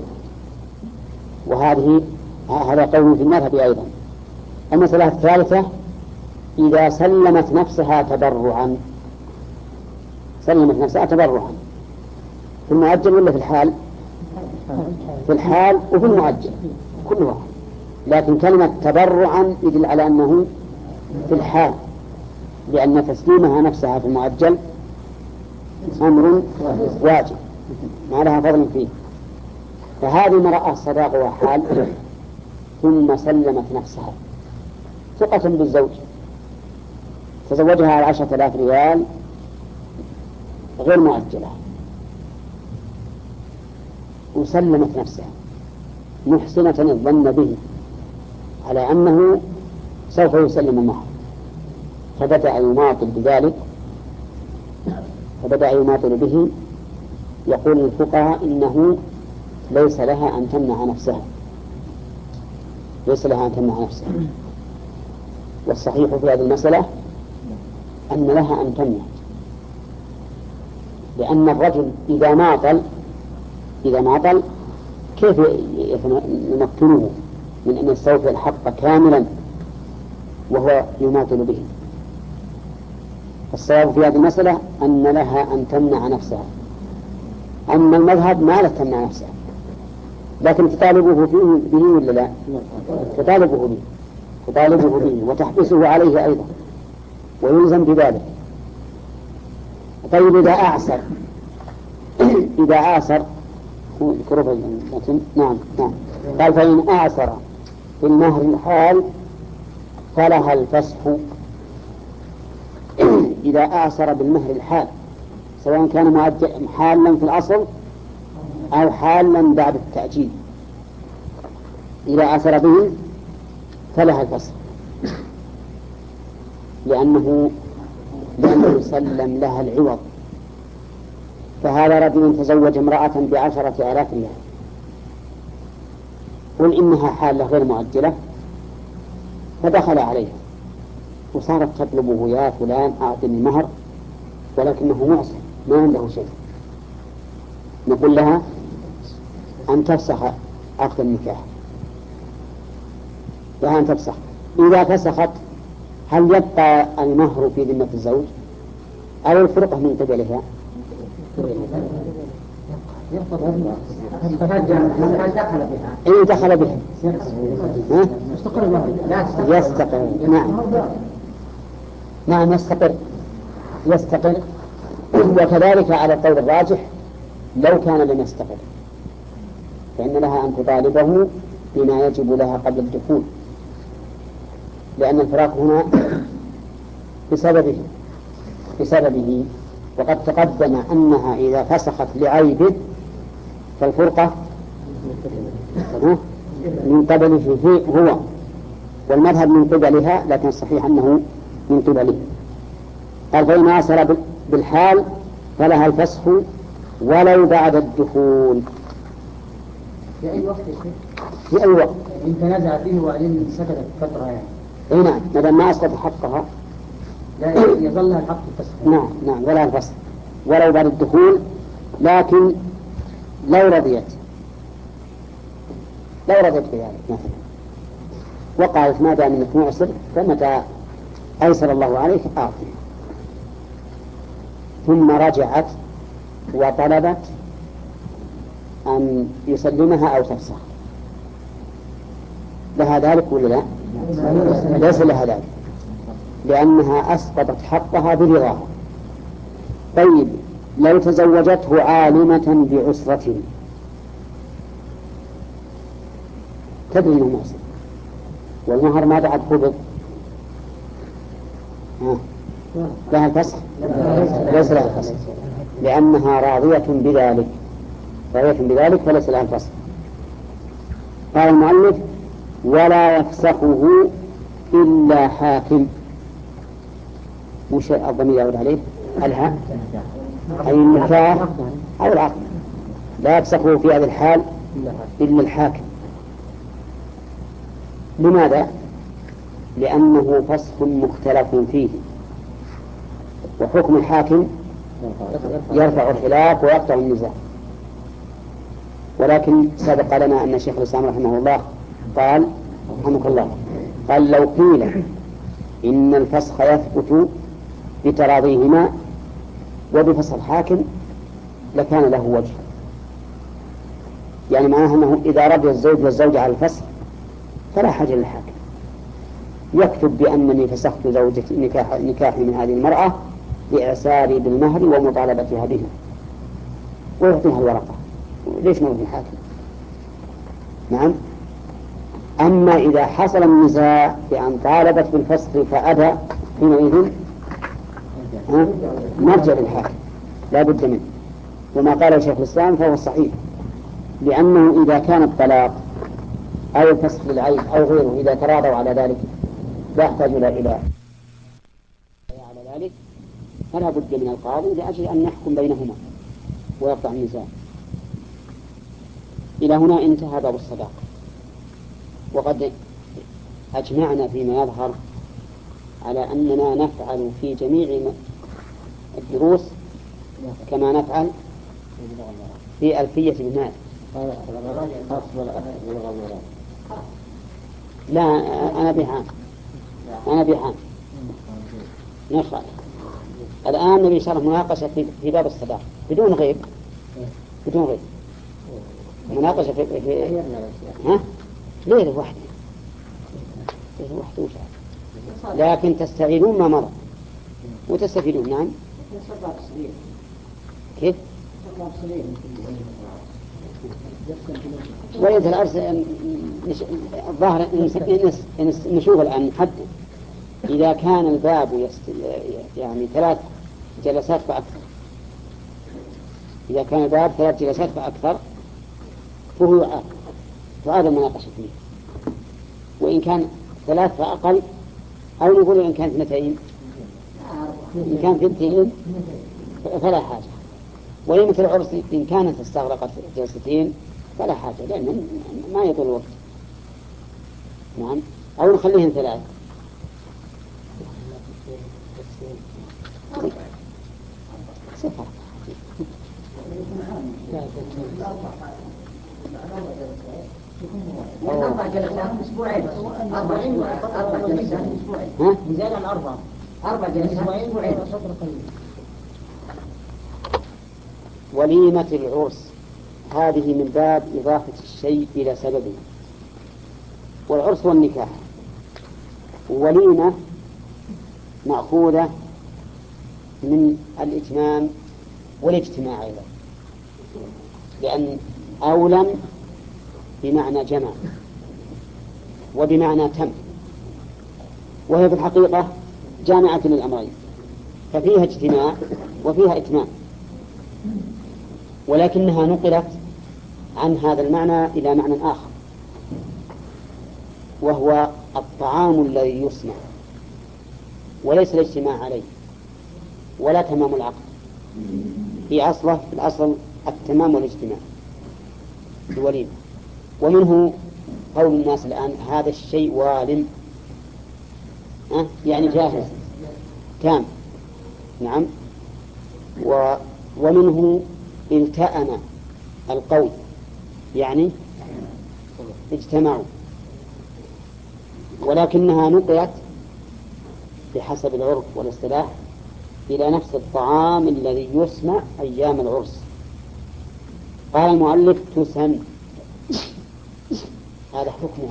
وهذه هذا قول في المذهب أيضا. المسألة الثالثة: إذا سلمت نفسها تبرعا، سلمت نفسها تبرعا في المؤجل ولا في الحال؟ في الحال وفي المؤجل كلها، لكن كلمة تبرعا يدل على أنه في الحال، لأن تسليمها نفسها في المؤجل أمر واجب ما لها فضل فيه. فهذه امرأة صداقها حال ثم سلمت نفسها ثقة بالزوج، تزوجها على عشرة آلاف ريال غير مؤجلة، وسلمت نفسها محسنة الظن به على أنه سوف يسلم المهر، فبدأ يماطل بذلك، فبدأ يماطل به. يقول الفقهاء إنه ليس لها أن تمنع نفسها، ليس لها أن تمنع نفسها، والصحيح في هذه المسألة أن لها أن تمنع، لأن الرجل إذا ماطل إذا ماطل كيف يمكنه من أن يستوفي الحق كاملا وهو يماطل به؟ الصواب في هذه المسألة أن لها أن تمنع نفسها. أما المذهب ما لا تمنع نفسها، لكن تطالبه به ولا لا؟ تطالبه به تطالبه به وتحبسه عليه أيضا ويلزم بذلك. طيب إذا أعسر إذا أعسر نعم نعم قال: فإن أعسر في المهر الحال فلها الفسخ. إذا أعسر بالمهر الحال، سواء كان حالا في الأصل أو حالا بعد التأجيل، إذا أعسر به فلها الفسخ، لأنه لم يسلم لها العوض. فهذا رجل تزوج امرأة بعشرة آلاف ريال، قل إنها حالة غير مؤجلة، فدخل عليها وصارت تطلبه: يا فلان أعطني المهر، ولكنه معسر ما عنده شيء. نقول لها أن تفسخ عقد النكاح، لها أن تفسخ. إذا فسخت هل يبقى المهر في ذمة الزوج أو الفرقة من قبلها؟ إن دخل بها يستقر. نعم نعم يستقر يستقر وكذلك على القول الراجح لو كان لم يستقر فإن لها أن تطالبه بما يجب لها قبل الدخول، لأن الفراق هنا بسببه بسببه وقد تقدم أنها إذا فسخت لعيبه فالفرقة من قبله هو، والمذهب من قبلها، لكن الصحيح أنه من قبله. قال: فإن أعسر بالحال فلها الفسخ ولو بعد الدخول. في أي وقت؟ في أي وقت إن تنازع فيه وبعدين سكتت فترة يعني. أي نعم، ما دام ما أسقط حقها لا يظل لها الحق الفسخ. نعم نعم ولا الفسخ ولو بعد الدخول. لكن لو رضيت لو رضيت بذلك مثلا وقالت: ما دام انك معسر فمتى ايسر الله عليك اعطي، ثم رجعت وطلبت ان يسلمها او تفسخ، لها ذلك ولا لا؟ ليس لها ذلك، لانها اسقطت حقها برضاها. طيب لو تزوجته عالمة بعسرة، تدري انه معسر والمهر ما بعد قبض، لها الفسخ؟ ليس لها الفسخ، لأنها راضية بذلك راضية بذلك فليس لها الفسخ. قال المؤلف: ولا يفسخه إلا حاكم. وش الضمير يعود عليه؟ الها أي النكاح أو العقد. لا يفسخه في هذه الحال إلا الحاكم. لماذا؟ لأنه فسخ مختلف فيه، وحكم الحاكم يرفع الخلاف ويقطع النزاع. ولكن سبق لنا أن شيخ الإسلام رحمه الله قال رحمك الله قال لو قيل إن الفسخ يثبت بتراضيهما وبفسخ الحاكم لكان له وجه، يعني معناه أنه إذا رضي الزوج والزوجة على الفسخ فلا حاجة للحاكم، يكتب بأنني فسخت زوجتي نكاح نكاحي من هذه المرأة لإعساري بالمهر ومطالبتها به، ويعطيها الورقة. ليش ما في الحاكم؟ نعم. أما إذا حصل النزاع بأن طالبت بالفسخ فأبى حينئذ نرجع للحاكم لا بد منه. وما قاله شيخ الإسلام فهو الصحيح، لأنه إذا كان الطلاق أو الفسخ للعيب أو غيره إذا تراضوا على ذلك لا يحتاج إلى إله على ذلك، فلا بد من القاضي لأجل أن يحكم بينهما ويقطع النزاع. إلى هنا انتهى باب الصداق، وقد أجمعنا فيما يظهر على أننا نفعل في جميع الدروس كما نفعل في ألفية المال. لا أنا بحام أنا بحام نشرح الآن نبي شرح مناقشة في, في باب الصداق بدون غير بدون غير مناقشة في, في ها ليلة واحدة ليلة واحدة وشعر. لكن تستعيدون ما مر وتستفيدون. نعم. كيف؟ وليد العرس الظاهر نشوف الآن نحدد إذا كان الباب يست... يعني ثلاث جلسات فأكثر، إذا كان الباب ثلاث جلسات فأكثر فهو يعاد تعاد المناقشة فيه، وإن كان ثلاث فأقل أو نقول إن كان اثنتين إن كان ثنتين فلا حاجة. وليمة العرس إن كانت استغرقت جلستين فلا حاجة لأن ما يطول الوقت. نعم. أو نخليهن ثلاث. صفر. أربع جلسات أسبوعين. أربع أربع جلسات أسبوعين. ها؟ زين الأربع. أربع جلسات أسبوعين. وليمة العرس هذه من باب إضافة الشيء إلى سببه، والعرس والنكاح وليمة مأخوذة من الإتمام والاجتماع أيضا، لأن أولم بمعنى جمع وبمعنى تم، وهي في الحقيقة جامعة للأمرين، ففيها اجتماع وفيها إتمام، ولكنها نقلت عن هذا المعنى إلى معنى آخر، وهو الطعام الذي يصنع وليس الاجتماع عليه ولا تمام العقد. في أصله في الأصل التمام والاجتماع في الوليمة. ومنه قول الناس الآن هذا الشيء والم، أه؟ يعني جاهز تام. نعم. و ومنه التأم القول، يعني اجتمعوا، ولكنها نقلت بحسب العرف والاصطلاح إلى نفس الطعام الذي يسمع أيام العرس. قال المؤلف تسن، هذا حكمها.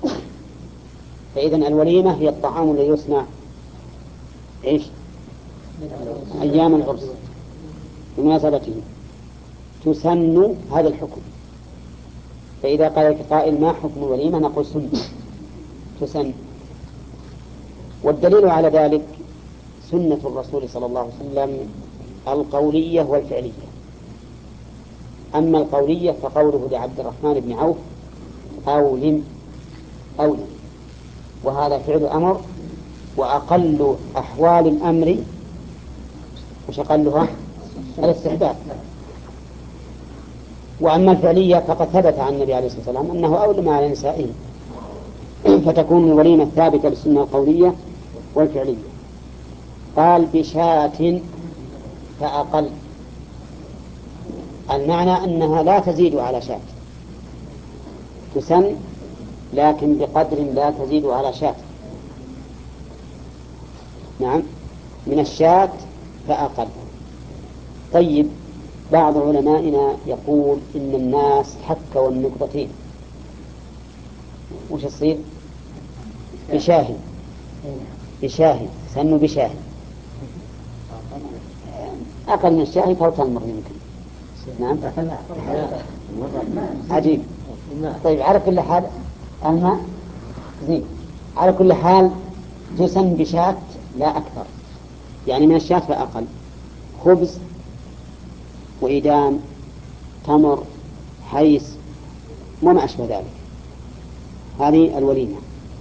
فإذن الوليمة هي الطعام الذي يسمع إيش؟ أيام العرس بمناسبته، تسن هذا الحكم. فإذا قال لك قائل ما حكم الوليمة نقول سنة تسن. والدليل على ذلك سنة الرسول صلى الله عليه وسلم القولية والفعلية. أما القولية فقوله لعبد الرحمن بن عوف أولم أولم، وهذا فعل أمر، وأقل أحوال الأمر وش أقلها الاستحباب. وأما الفعلية فقد ثبت عن النبي عليه الصلاة والسلام أنه أولم على نسائه، فتكون الوليمة ثابتة بالسنة القولية والفعلية. قال بشاة فأقل، المعنى أنها لا تزيد على شاة، تسن لكن بقدر لا تزيد على شاة. نعم، من الشاة فأقل. طيب، بعض علمائنا يقول إن الناس حكوا النقطتين، وش يصير؟ بشاهي بشاهي سنوا بشاهي، أقل من الشاهي فهو تمر يمكن. نعم، عجيب. طيب، على كل حال الماء زين، على كل حال تسن بشاة لا أكثر، يعني من الشاة فأقل. خبز وإدام تمر حيس وما أشبه ذلك، هذه الوليمة.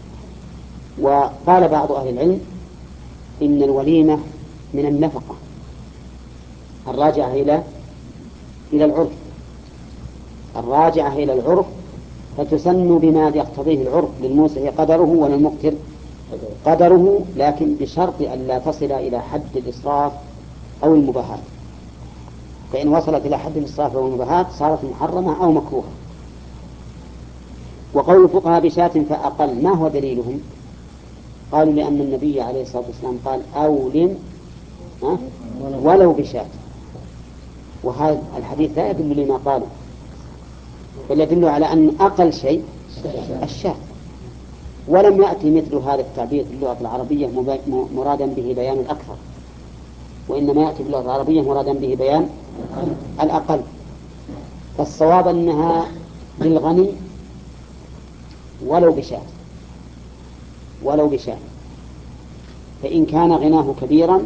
وقال بعض أهل العلم إن الوليمة من النفقة الراجعة إلى إلى العرف الراجعة إلى العرف فتسن بما يقتضيه العرف، للموسع قدره وللمقتر قدره، لكن بشرط أن لا تصل إلى حد الإسراف أو المباحات، فإن وصلت إلى حد الإسراف أو المباحات صارت محرمة أو مكروهة. وقول الفقهاء بشاة فأقل، ما هو دليلهم؟ قالوا لأن النبي عليه الصلاة والسلام قال أولم ولو بشاة، وهذا الحديث لا يدل لما قالوا، بل يدل على أن أقل شيء الشاة. ولم يأتي مثل هذا التعبير في اللغة العربية مرادا به بيان الأكثر، وإنما يأتي في اللغة العربية مرادا به بيان الأقل. فالصواب أنها للغني ولو بشاة ولو بشاة فإن كان غناه كبيرا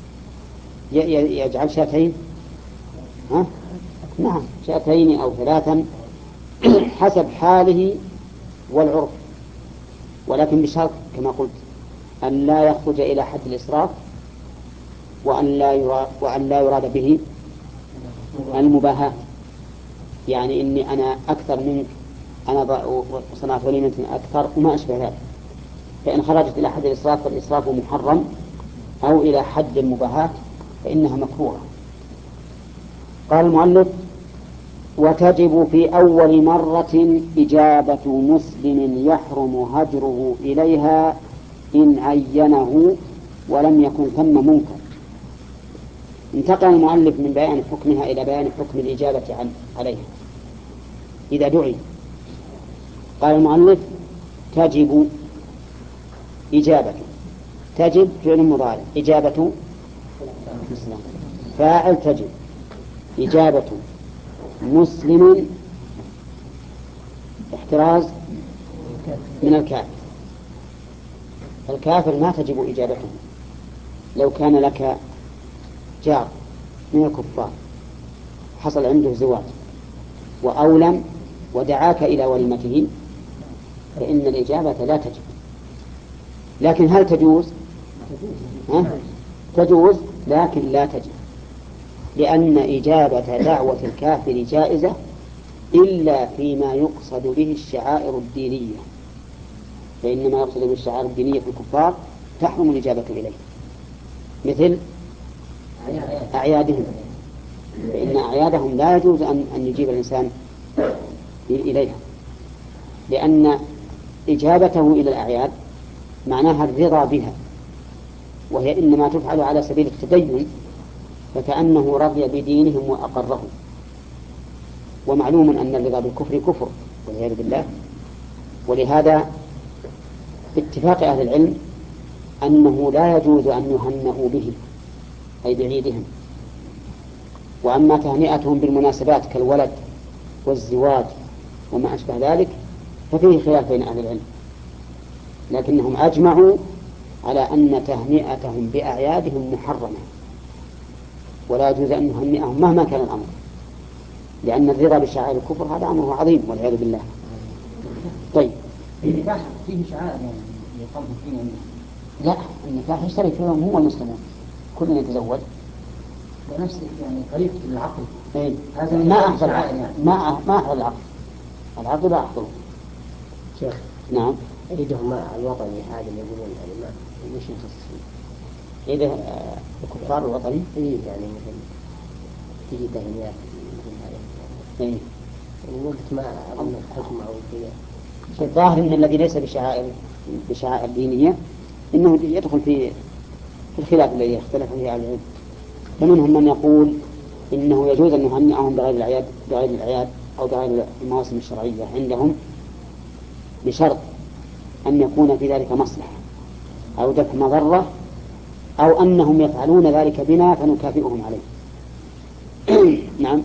يجعل شاتين، ها؟ نعم، شاتين أو ثلاثا حسب حاله والعرف، ولكن بشرط كما قلت أن لا يخرج إلى حد الإسراف، وأن لا يراد, وأن لا يراد به المباهاة، يعني إني أنا أكثر منك، أنا صنعت وليمة أكثر وما أشبه ذلك. فإن خرجت إلى حد الإسراف فالإسراف محرم، أو إلى حد المباهاة فإنها مكروهة. قال المؤلف وتجب في أول مرة إجابة مسلم يحرم هجره إليها إن عينه ولم يكن ثم منكر. انتقل المؤلف من بيان حكمها إلى بيان حكم الإجابة عن عليها إذا دعي. قال المؤلف تجب إجابة، تجب فعل مضارع، إجابة فاعل تجب، إجابة مسلم احتراز من الكافر. الكافر ما تجب إجابته. لو كان لك جار من الكفار حصل عنده زواج وأولم ودعاك إلى وليمته فإن الإجابة لا تجب. لكن هل تجوز؟ ها؟ تجوز لكن لا تجب، لأن إجابة دعوة الكافر جائزة إلا فيما يقصد به الشعائر الدينية، فإنما يقصد به الشعائر الدينية في الكفار تحرم الإجابة إليه، مثل أعيادهم، فإن أعيادهم لا يجوز أن أن يجيب الإنسان إليها، لأن إجابته إلى الأعياد معناها الرضا بها، وهي إنما تفعل على سبيل التدين، فكأنه رضي بدينهم وأقره. ومعلوم أن الرضا بالكفر كفر والعياذ بالله. ولهذا باتفاق أهل العلم أنه لا يجوز أن يهنئوا به أي بعيدهم. وأما تهنئتهم بالمناسبات كالولد والزواج وما أشبه ذلك ففيه خلاف بين أهل العلم، لكنهم أجمعوا على أن تهنئتهم بأعيادهم محرمة، ولا يجوز أن نهنئهم مهما كان الأمر، لأن الرضا بشعائر الكفر هذا أمره عظيم والعياذ بالله. طيب، النكاح فيه شعائر يعني يقام فيه؟ لا، النكاح يشترك فيهم هو المسلمون، كل يتزوج ونفس يعني طريقة العقد إيه؟ ما أحضر العقد ما ما أحضر العقد العقد لا أحضره. شيخ نعم. عيدهم الوطني هذا اللي يقولون يعني ما مش يخص فيه. عيد الكفار الوطني. إيه يعني مثل تيجي تهنئات مثل هذا. إيه. وقت ما أظن الحكم أو كذا. الظاهر أن الذي ليس بشعائر بشعائر دينية إنه يدخل في في الخلاف الذي يختلف فيه أهل العلم. فمنهم من يقول إنه يجوز أن نهنئهم بغير الأعياد بغير الأعياد أو بغير المواسم الشرعية عندهم بشرط أن يكون في ذلك مصلحة أو دفع مضرة أو أنهم يفعلون ذلك بنا فنكافئهم عليه. نعم.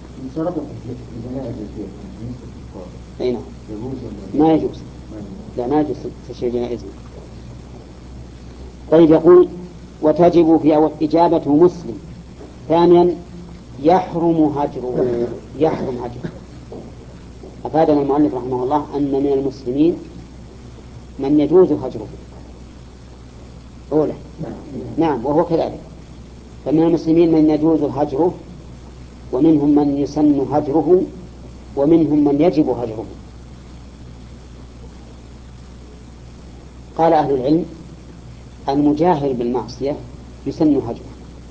أي نعم. ما يجوز. لا ما يجوز تشييع جنائزهم. طيب يقول وتجب في أول إجابة مسلم. ثانيا يحرم هجره. يحرم هجره. أفادنا المؤلف رحمه الله أن من المسلمين من يجوز هجره. أولى. نعم وهو كذلك. فمن المسلمين من يجوز هجره ومنهم من يسن هجره ومنهم من يجب هجره. قال أهل العلم المجاهر بالمعصية يسن هجره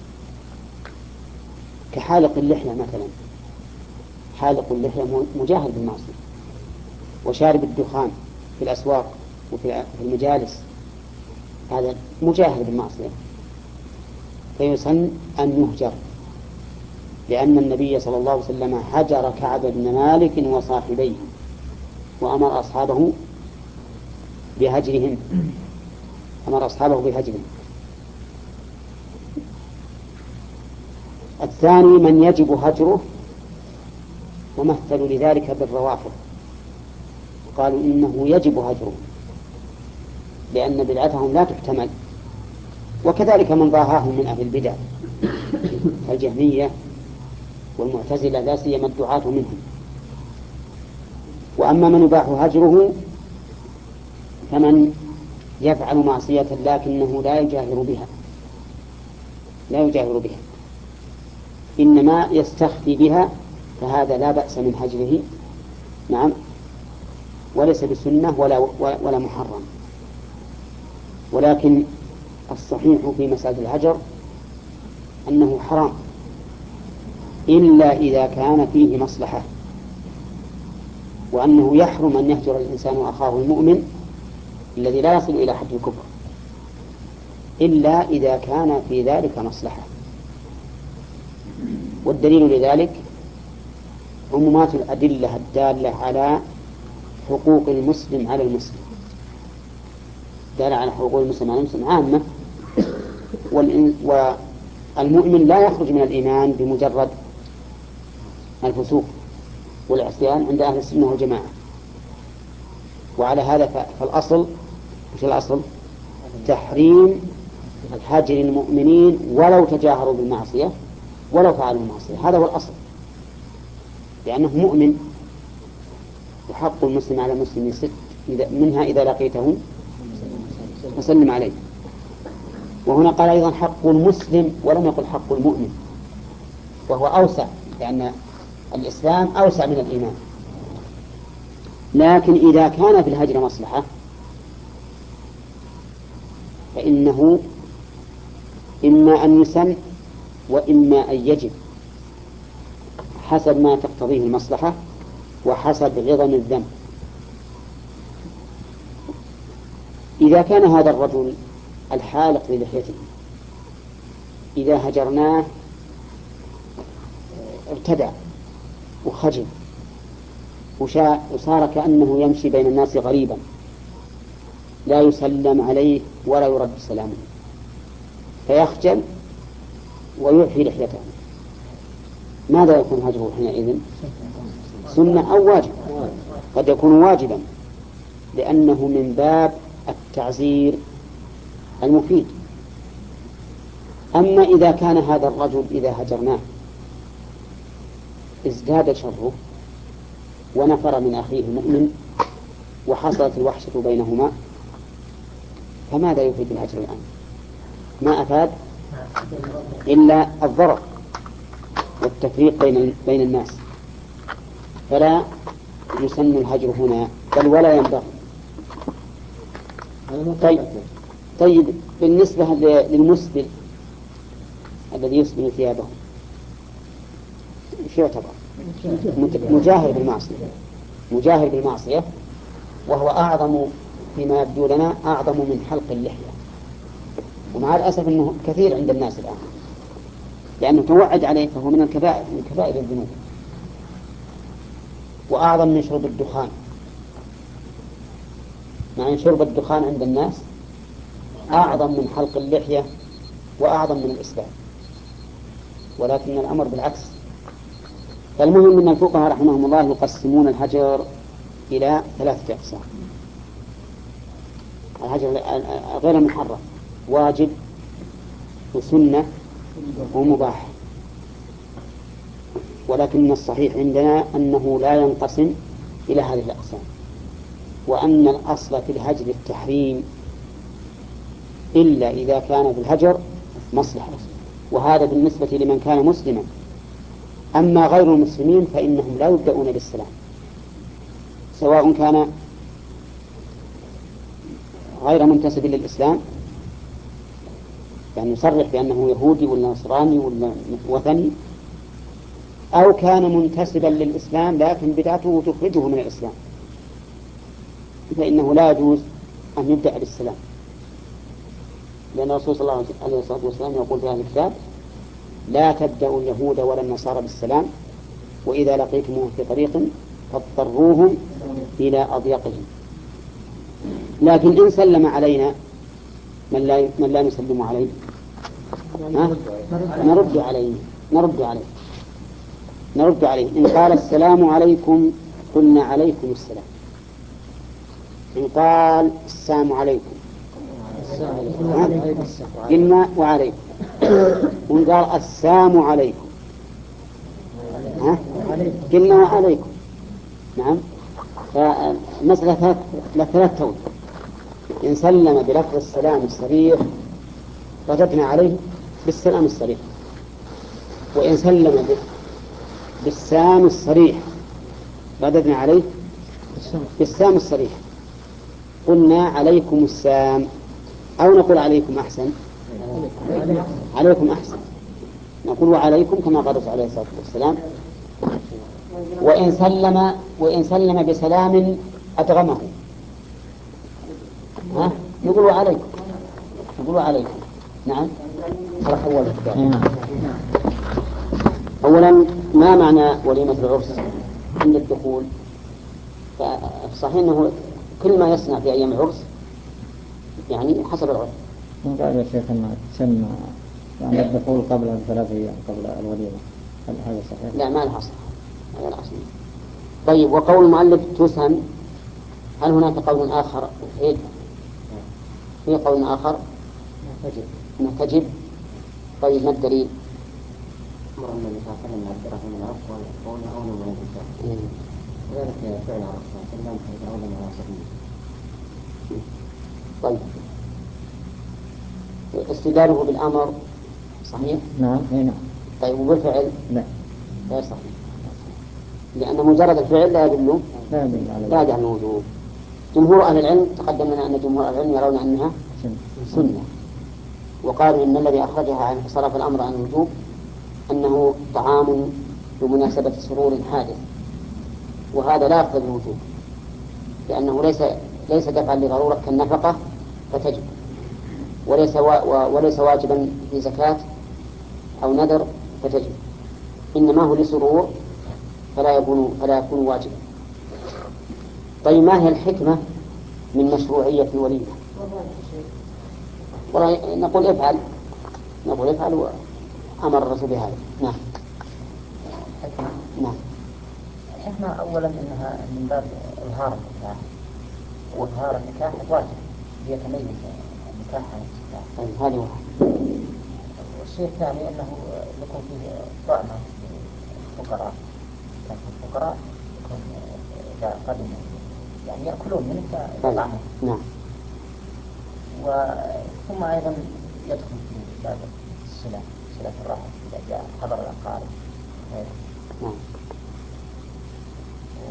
كحالق اللحية مثلا. حالق اللحية مجاهر بالمعصية وشارب الدخان في الأسواق وفي المجالس هذا مجاهر بالمعصية فيسن أن يهجر لأن النبي صلى الله عليه وسلم هجر كعب بن مالك وصاحبيه وأمر أصحابه بهجرهم أمر أصحابه بهجرهم. الثاني من يجب هجره ومثلوا لذلك بالروافض قالوا إنه يجب هجره لأن بدعتهم لا تحتمل وكذلك من ضاهاهم من أهل البدع الجهمية والمعتزلة لا سيما الدعاة منهم. وأما من يباح هجره فمن يفعل معصية لكنه لا يجاهر بها لا يجاهر بها إنما يستخفي بها فهذا لا بأس من هجره. نعم وليس بسنة ولا, ولا محرم. ولكن الصحيح في مسألة الهجر أنه حرام إلا إذا كان فيه مصلحة وأنه يحرم أن يهجر الإنسان أخاه المؤمن الذي لا يصل إلى حد الكفر إلا إذا كان في ذلك مصلحة. والدليل لذلك عمومات الأدلة الدالة على حقوق المسلم على المسلم دالة على حقوق المسلم على المسلم عامة. والمؤمن لا يخرج من الإيمان بمجرد الفسوق والعصيان عند أهل السنة والجماعة. وعلى هذا فالأصل مش الأصل تحريم هجر المؤمنين ولو تجاهروا بالمعصية ولو فعلوا المعصية. هذا هو الأصل لأنه مؤمن وحق المسلم على المسلم ست منها إذا لقيته فسلم عليه. وهنا قال أيضا حق المسلم ولم يقل حق المؤمن وهو أوسع لأن الإسلام أوسع من الإيمان. لكن إذا كان في الهجر مصلحة فإنه إما أن يسن وإما أن يجب حسب ما تقتضيه المصلحة وحسب عظم الذنب. إذا كان هذا الرجل الحالق للحيته إذا هجرناه ارتدع وخجل وصار كأنه يمشي بين الناس غريبا لا يسلم عليه ولا يرد سلامه فيخجل ويعفي لحيته ماذا يكون هجره حينئذ؟ سنة أو واجب؟ قد يكون واجبا لأنه من باب التعزير المفيد. أما إذا كان هذا الرجل إذا هجرناه ازداد شره ونفر من أخيه المؤمن وحصلت الوحشة بينهما فماذا يفيد الهجر الآن؟ ما أفاد إلا الضرر والتفريق بين بين الناس، فلا يسن الهجر هنا بل ولا ينبغي. طيب, طيب بالنسبة للمسبل الذي يسبل ثيابه شو يعتبر؟ مجاهر بالمعصية، مجاهر بالمعصية، وهو أعظم فيما يبدو لنا أعظم من حلق اللحية، ومع الأسف أنه كثير عند الناس الآن، لأنه توعد عليه فهو من الكبائر من كبائر الذنوب، وأعظم من شرب الدخان، مع أن شرب الدخان عند الناس أعظم من حلق اللحية وأعظم من الإسبال، ولكن الأمر بالعكس. فالمهم أن الفقهاء رحمهم الله يقسمون الهجر إلى ثلاثة أقسام: الهجر غير المحرم، واجب وسنة ومباح. ولكن الصحيح عندنا أنه لا ينقسم إلى هذه الأقسام، وأن الأصل في الهجر التحريم إلا إذا كان في الهجر مصلحة، وهذا بالنسبة لمن كان مسلما. أما غير المسلمين فإنهم لا يبدأون بالسلام، سواء كان غير منتسب للإسلام، يعني يصرح بأنه يهودي ولا نصراني ولا وثني، أو كان منتسبا للإسلام لكن بدعته تخرجه من الإسلام، فإنه لا يجوز أن يبدأ بالسلام، لأن الرسول صلى الله عليه وسلم يقول في هذا الكتاب: لا تبدأوا اليهود ولا النصارى بالسلام، وإذا لقيتموه في طريق فاضطروهم إلى أضيقهم. لكن إن سلم علينا من لا, من لا نسلم عليه نرد عليه نرد عليه نرد عليه إن قال السلام عليكم قلنا عليكم السلام، إن قال السلام عليكم قلنا وعليكم، وإن قال السلام عليكم قلنا وعليكم. نعم. فالمسألة ثلاث توجه: إن سلم بلفظ السلام الصريح رددنا عليه بالسلام الصريح، وإن سلم بالسام الصريح رددنا عليه بالسام الصريح، قلنا عليكم السام، أو نقول عليكم أحسن عليكم أحسن نقول وعليكم كما قال الرسول عليه الصلاة والسلام. وإن سلم وإن سلم بسلام أدغمه ها نقول وعليكم نقول وعليكم. نعم. أولا ما معنى وليمة العرس عند الدخول؟ فصحيح أنه كل ما يصنع في أيام العرس يعني حسب العرف. قال يا شيخ أنه تسمى يعني الدخول قبل ثلاث أيام قبل الوليمة، هل هذا صحيح؟ لا، ما الحصر هذا الأصل. طيب، وقول المؤلف تسم، هل هناك قول آخر؟ في قول آخر أنه تجب. طيب، ما الدليل؟ أمر النبي صلى الله عليه وسلم عبد من العرف والقول أولى من الإنسان، وذلك فعل الرسول صلى الله عليه وسلم حيث أولى من العصرين. طيب، استدلاله بالأمر صحيح؟ نعم. نعم. طيب، وبالفعل؟ لا، غير صحيح، لأن مجرد الفعل لا يدل لا يدل على لا يدل على الوجوب. جمهور أهل العلم تقدم لنا أن جمهور أهل العلم يرون أنها سنة، وقالوا إن الذي أخرجها عن صرف الأمر عن الوجوب أنه طعام بمناسبة سرور حادث، وهذا لا يقتضي الوجوب، لأنه ليس ليس دفعا لضرورة كالنفقة فتجب، وليس وليس واجبا في زكاة أو نذر فتجب، إنما هو لسرور فلا يكون فلا يكون واجبا. طيب، ما هي الحكمة من مشروعية الوليمة؟ والله نقول افعل نقول افعل وأمر الرسول بهذا. نعم. الحكمة نعم. الحكمة أولا أنها من باب إظهار النكاح، وإظهار النكاح واجب ليتميز النكاح عن النكاح. هذه واحد. والشيء الثاني أنه يكون فيه طعمة فقراء، كان الفقراء يكون إذا قدموا يعني يأكلون منه فيطعمون. نعم. وثم أيضا يدخل في باب الصلة، صلة الرحم إذا جاء حضر الأقارب نعم. و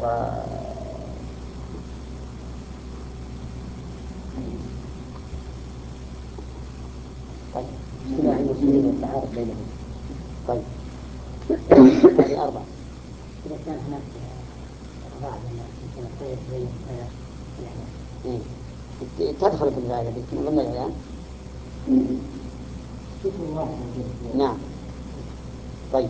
طيب اجتماع المسلمين والتعارف بينهم. طيب هذه أربعة. إذا كان هناك بعض الناس يمكن بين إيه. تدخل في الآية من ضمن الإعلان. نعم. طيب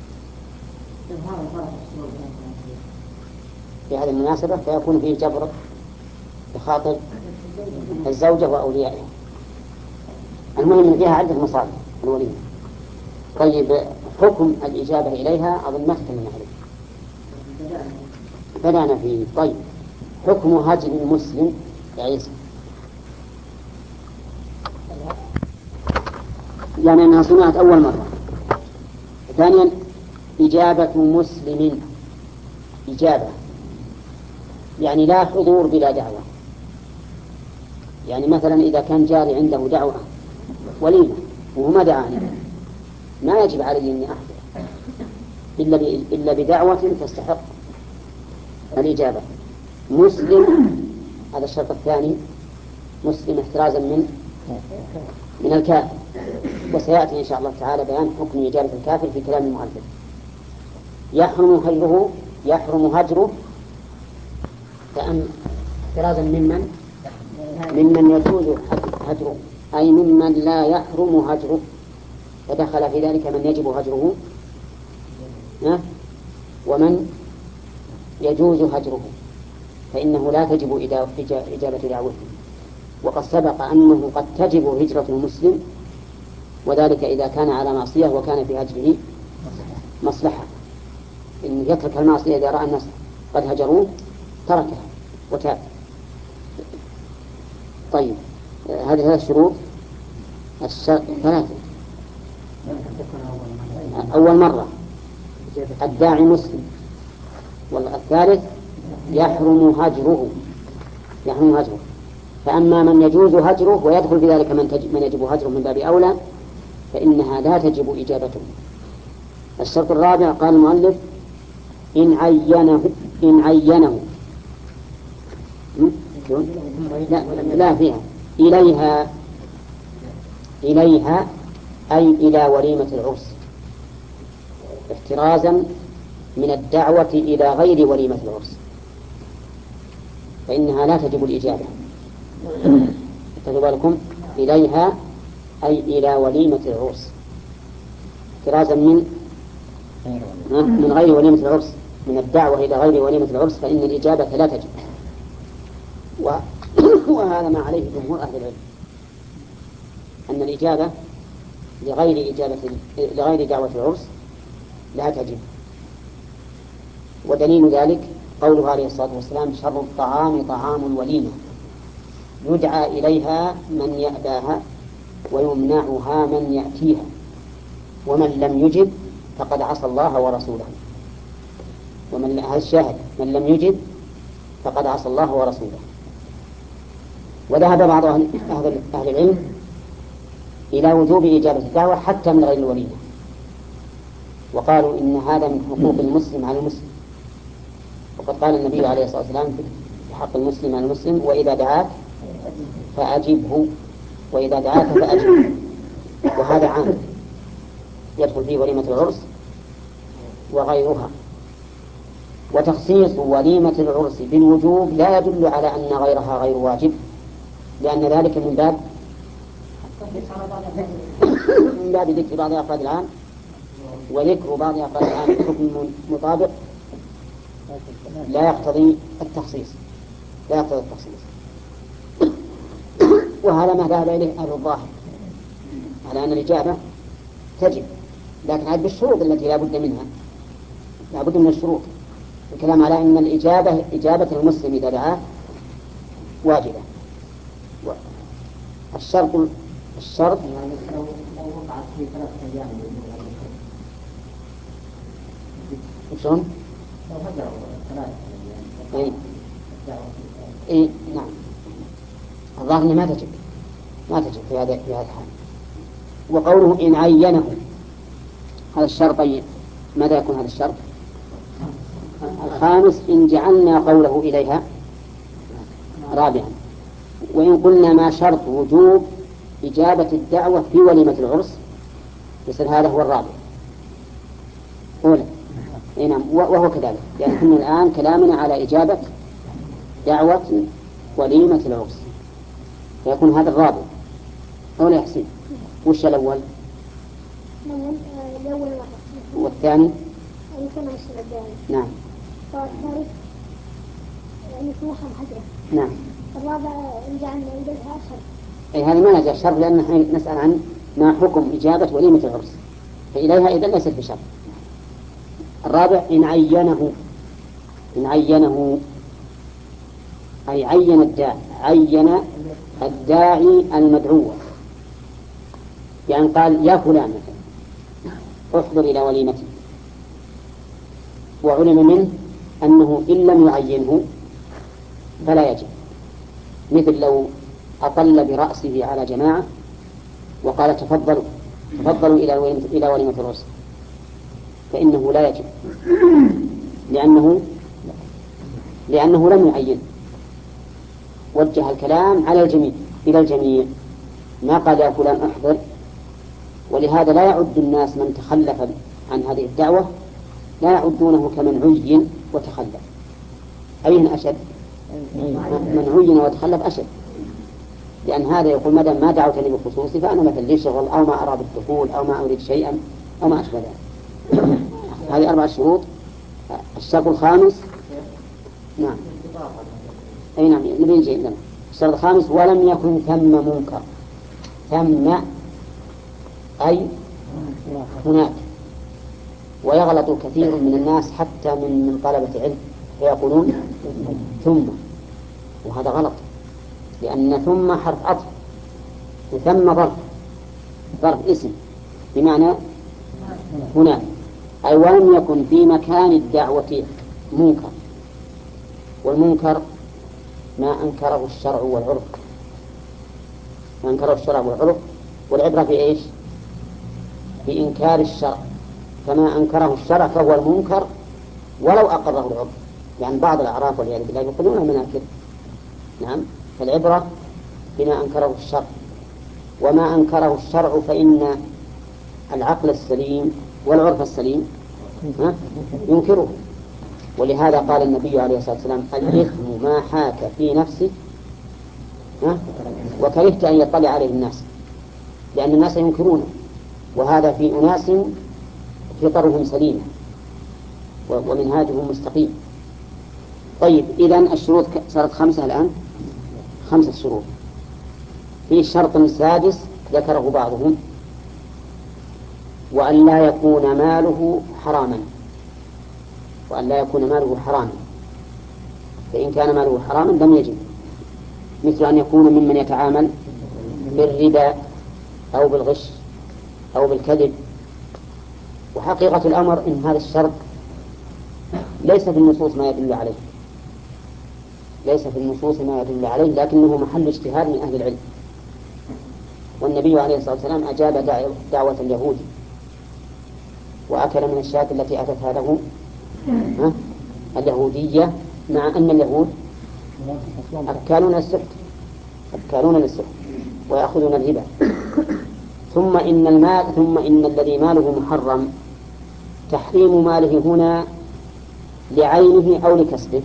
في هذه المناسبة فيكون فيه جبر بخاطر الزوجة وأوليائها. المهم فيها عدة مصالح الوليمة. طيب حكم الإجابة إليها أظن ما تكلمنا عليه، بدأنا فيه. طيب حكم هجر المسلم يا عيسى، يعني أنها صنعت أول مرة. ثانيا إجابة مسلم، إجابة يعني لا حضور بلا دعوة. يعني مثلا إذا كان جاري عنده دعوة وليمة وهو ما دعاني ما يجب علي أني أحضر إلا إلا بدعوة تستحق الإجابة. مسلم هذا الشرط الثاني، مسلم احترازا من من الكافر، وسيأتي إن شاء الله تعالى بيان حكم إجابة الكافر في كلام المؤلف. يحرم هجره يحرم هجره احترازا ممن ممن يجوز هجره، أي ممن لا يحرم هجره، فدخل في ذلك من يجب هجره ومن يجوز هجره، فإنه لا تجب إجابة دعوته. وقد سبق أنه قد تجب هجرة المسلم، وذلك إذا كان على معصية وكان في هجره مصلحة، إن يترك المعصية إذا رأى الناس قد هجروه تركها وتاب. طيب هذه ثلاث شروط. الشرط ثلاثة. أول مرة الداعي مسلم، والثالث يحرم هجره يحرم هجره فأما من يجوز هجره ويدخل بذلك من, تج... من يجب هجره من باب أولى فإنها لا تجب إجابته. الشرط الرابع قال المؤلف إن عينه إن عينه لا, لا فيها إليها إليها أي إلى وليمة العرس، احترازا من الدعوة إلى غير وليمة العرس، فإنها لا تجب الإجابة. اتخذوا بالكم، إليها أي إلى وليمة العرس، احترازا من من غير وليمة العرس، من الدعوة إلى غير وليمة العرس، فإن الإجابة لا تجب. وهذا ما عليه جمهور أهل العلم، أن الإجابة لغير إجابة لغير دعوة العرس لا تجب. ودليل ذلك قوله عليه الصلاة والسلام شر الطعام طعام الوليمة يدعى إليها من يأباها ويمنعها من يأتيها، ومن لم يجب فقد عصى الله ورسوله. ومن هذا الشاهد من لم يجب فقد عصى الله ورسوله. وذهب بعض أهل العلم إلى وجوب إجابة الدعوة حتى من غير الوليمة، وقالوا إن هذا من حقوق المسلم على المسلم، وقد قال النبي عليه الصلاة والسلام في حق المسلم على المسلم وإذا دعاك فأجبه وإذا دعاك فأجبه. وهذا عام يدخل فيه وليمة العرس وغيرها. وتخصيص وليمة العرس بالوجوب لا يدل على أن غيرها غير واجب، لأن ذلك من باب من باب ذكر بعض أفراد العام، وذكر بعض أفراد العام بحكم مطابق لا يقتضي التخصيص لا يقتضي التخصيص وهذا ما ذهب إليه أهل الظاهر على أن الإجابة تجب، لكن عاد بالشروط التي لا بد منها، لا بد من الشروط. الكلام على أن الإجابة إجابة المسلم إذا دعاه واجبة. الشرط الشرط يعني لو وقعت في ثلاثة أيام شلون؟ لو هجروا ثلاثة أي أي نعم، الظاهر ما تجب ما تجب في هذا في هذا الحال. وقوله إن عينه هذا الشرط ماذا يكون هذا الشرط؟ الخامس إن جعلنا قوله إليها رابعا. وإن قلنا ما شرط وجوب إجابة الدعوة في وليمة العرس يصير هذا هو الرابع أولا. نعم وهو كذلك، يعني يعني الآن كلامنا على إجابة دعوة وليمة العرس فيكون هذا الرابع أولا. يا حسين وش الأول؟ الأول مرة. والثاني؟ يمكن عشر الدعوة. نعم. والثالث يعني سموحة محجرة. نعم. الرابع إن جعلنا إليها شرط. أي هذا ما نجا شرط لأن نحن نسأل عن ما حكم إجابة وليمة العرس فإليها إذن ليست بشرط. الرابع إن عينه إن عينه أي عين الداعي عين الداعي المدعو، يعني قال يا فلان احضر إلى وليمتي، وعلم منه أنه إن لم يعينه فلا يجب. مثل لو أطل برأسه على جماعة وقال تفضلوا تفضلوا إلى إلى وليمة العرس فإنه لا يجب لأنه لأنه لم يعين. وجه الكلام على الجميع إلى الجميع ما قال يا فلان احضر. ولهذا لا يعد الناس من تخلف عن هذه الدعوة لا يعدونه كمن عين وتخلف. أين أشد؟ من عين وتخلف أشد، لأن هذا يقول مدام ما دعوتني بخصوصي فأنا مثل لي شغل أو ما أرى بالدخول أو ما أريد شيئا أو ما أشبه ذلك. هذه أربع شروط. الشرط الخامس نعم أي نعم نبي نجي عندنا. الشرط الخامس ولم يكن ثم منكر. ثم أي هناك. ويغلط كثير من الناس حتى من من طلبة علم فيقولون ثم، وهذا غلط لأن ثم حرف عطف وثم ظرف ظرف اسم بمعنى هناك. أي ولم يكن في مكان الدعوة منكر، والمنكر ما أنكره الشرع والعرف ما أنكره الشرع والعرف والعبرة في إيش؟ بإنكار الشرع، فما أنكره الشرع فهو المنكر ولو أقره العرف. يعني بعض الأعراف والعياذ بالله يقولون المناكر. نعم فالعبرة بما أنكره الشرع، وما أنكره الشرع فإن العقل السليم والعرف السليم ينكره. ولهذا قال النبي عليه الصلاة والسلام الإثم ما حاك في نفسك وكرهت أن يطلع عليه الناس، لأن الناس ينكرونه، وهذا في أناس فطرهم سليمة ومنهاجهم مستقيم. طيب إذن الشروط صارت خمسة الآن، خمسة شروط. في شرط سادس ذكره بعضهم وأن لا يكون ماله حراما وأن لا يكون ماله حراما فإن كان ماله حراما لم يجب، مثل أن يكون ممن يتعامل بالربا أو بالغش أو بالكذب. وحقيقة الأمر إن هذا الشرط ليس في النصوص ما يدل عليه ليس في النصوص ما يدل عليه لكنه محل اجتهاد من أهل العلم. والنبي عليه الصلاة والسلام أجاب دعوة اليهود وأكل من الشاة التي أتتها له اليهودية، مع أن اليهود أكالون السحت أكالون للسحت ويأخذون الربا. ثم إن المال ثم إن الذي ماله محرم تحريم ماله هنا لعينه أو لكسبه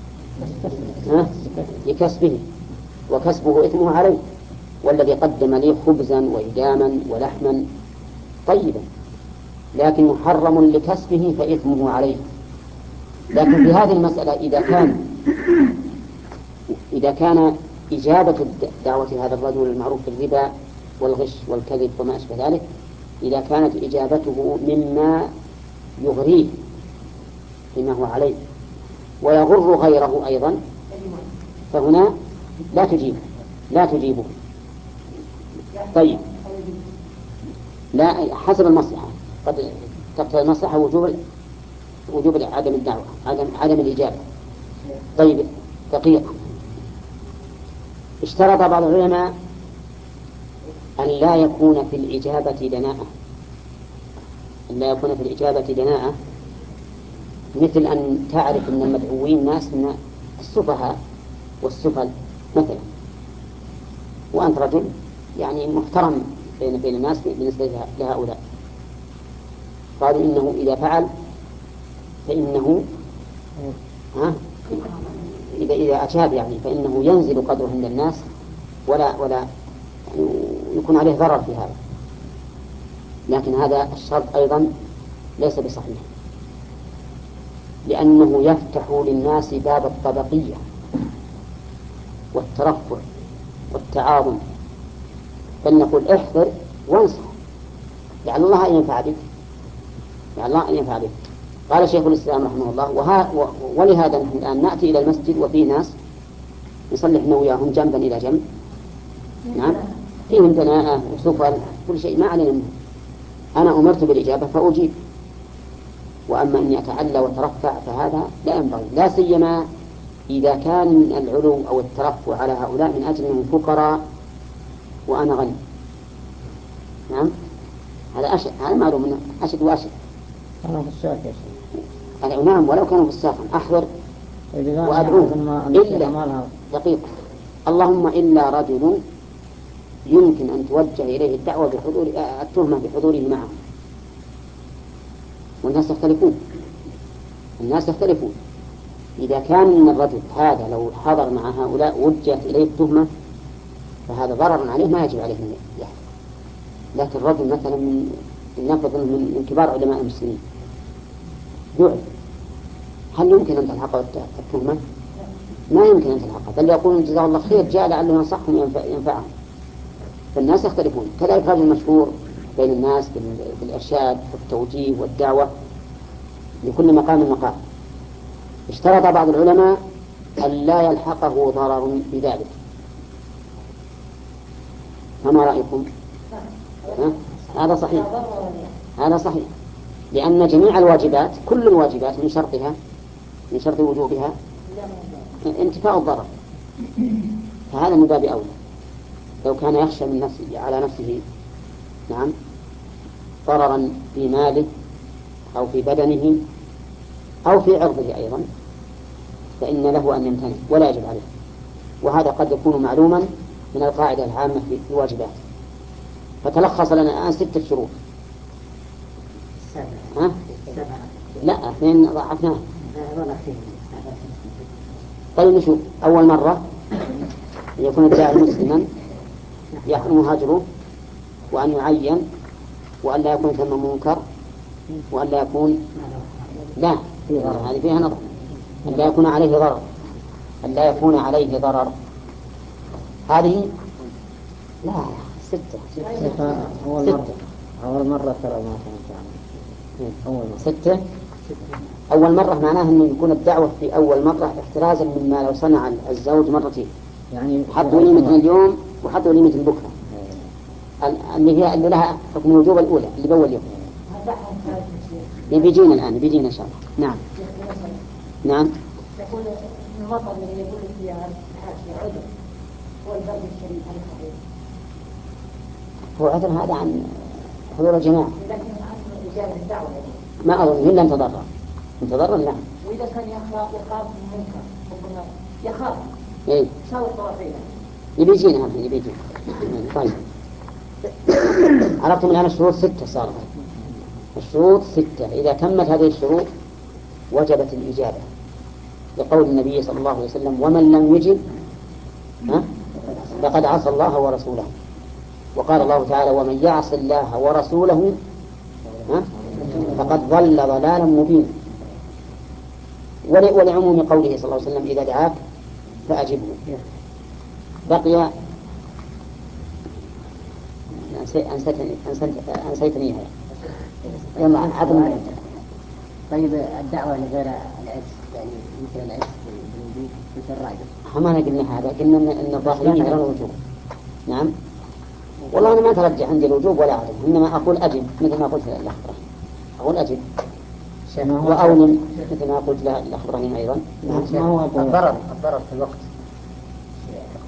لكسبه وكسبه إثمه عليه. والذي قدم لي خبزا وإداما ولحما طيبا لكن محرم لكسبه فإثمه عليه. لكن في هذه المسألة إذا كان إذا كان إجابة دعوة هذا الرجل المعروف بالربا والغش والكذب وما أشبه ذلك، إذا كانت إجابته مما يغريه فيما هو عليه ويغر غيره أيضا فهنا لا تجيب لا تجيبه. طيب لا حسب المصلحة، قد تقتضي المصلحة وجوب وجوب عدم الدعوة عدم عدم الإجابة. طيب دقيقة. اشترط بعض العلماء أن لا يكون في الإجابة دناءة، أن لا يكون في الإجابة دناءة، مثل أن تعرف أن المدعوين ناس من السفهاء والسفل مثلا، وأنت رجل يعني محترم بين بين الناس بالنسبة لهؤلاء، قالوا إنه إذا فعل فإنه ها إذا إذا أجاب يعني فإنه ينزل قدره عند الناس ولا ولا يعني يكون عليه ضرر في هذا. لكن هذا الشرط أيضا ليس بصحيح، لأنه يفتح للناس باب الطبقية والترفع والتعاظم، فلنقول احذر وانصح لعل الله أن ينفع بك، لعل الله أن ينفع بك. قال شيخ الإسلام رحمه الله وها ولهذا نحن الآن نأتي إلى المسجد وفي ناس نصلح إحنا وياهم جنبا إلى جنب، نعم فيهم دناءة وسفل كل شيء ما علينا منه، أنا أمرت بالإجابة فأجيب، وأما أني أتعلى وترفع فهذا لا ينبغي، لا سيما إذا كان العلو أو الترفع على هؤلاء من أجل أنهم فقراء وأنا غني. نعم هذا أشد، هذا معلوم منه أشد وأشد. أنا في الساق يا شيخ. نعم ولو كانوا في الساقا أحضر وأدعوهم إلا دقيقة، اللهم إلا رجل يمكن أن توجه إليه الدعوة بحضور التهمة بحضوره معهم، والناس يختلفون، الناس يختلفون. إذا كان الرجل هذا لو حضر مع هؤلاء وجهت إليه التهمة فهذا ضرر عليه ما يجب عليه أن يحضر. لكن الرجل مثلا من نفذ من كبار علماء المسلمين دعي، هل يمكن أن تلحقه التهمة؟ ما يمكن أن تلحقه، بل يقول جزاه الله خير جاء لعله ينصحهم ينفع ينفعهم. فالناس يختلفون. كذلك رجل مشهور بين الناس بالإرشاد والتوجيه والدعوة لكل مقام مقام، اشترط بعض العلماء أن لا يلحقه ضرر بذلك، فما رأيكم؟ ها؟ هذا صحيح، هذا صحيح، لأن جميع الواجبات كل الواجبات من شرطها من شرط وجوبها انتفاء الضرر، فهذا من باب أولى. لو كان يخشى من نفسه على نفسه نعم ضررا في ماله أو في بدنه أو في عرضه أيضا فإن له أن يمتنع ولا يجب عليه، وهذا قد يكون معلوما من القاعدة العامة في الواجبات. فتلخص لنا الآن ستة شروط. ها؟ لا اثنين ضعفناه. طيب نشوف. أول مرة يكون الداعي مسلما يحرم هاجره، وأن يعين، وأن لا يكون ثم منكر، وأن لا يكون لا هذه فيها نظر، أن لا يكون عليه ضرر، أن لا يكون عليه ضرر. هذه لا ستة أول مرة أول مرة ترى ما كانت أول مرة ستة أول مرة معناه أنه يكون الدعوة في أول مرة احترازا مما لو صنع الزوج مرتين، يعني حط وليمة اليوم وحط وليمة بكرة اللي هي اللي لها حكم الوجوب الأولى اللي بأول يوم. بيجينا الآن بيجينا إن شاء الله. نعم نعم. يقول المطر اللي يقول فيها عذر هو البرد الشديد هل صحيح؟ هو عذر هذا عن حضور الجماعة، لكن عن إجابة الدعوة ما أظن إلا أن تضرر أن تضرر. نعم. وإذا كان يخاف يخاف من منكر يخاف إيه سوى الطرفين يبي يجينا هم يبي يجينا. طيب عرفتم الآن الشروط ستة صارت. الشروط ستة، إذا تمت هذه الشروط وجبت الإجابة، لقول النبي صلى الله عليه وسلم ومن لم يجب ها فقد عصى الله ورسوله، وقال الله تعالى ومن يعص الله ورسوله ها فقد ضل ضلالا مبينا، ولعموم قوله صلى الله عليه وسلم إذا دعاك فأجبه. بقي أنسيتني أنسيتني هذا يلا عظم. طيب الدعوة لغير العز يعني مثل العز بالوجوب مثل الراجل ما قلنا هذا، قلنا إن الظاهرين يرون الوجوب. نعم والله أنا ما ترجع عندي الوجوب ولا عدم، إنما أقول أجب مثل ما قلت للأخضر، أقول أجب وأولم مثل ما قلت للأخضرين أيضا. الضرر الضرر في الوقت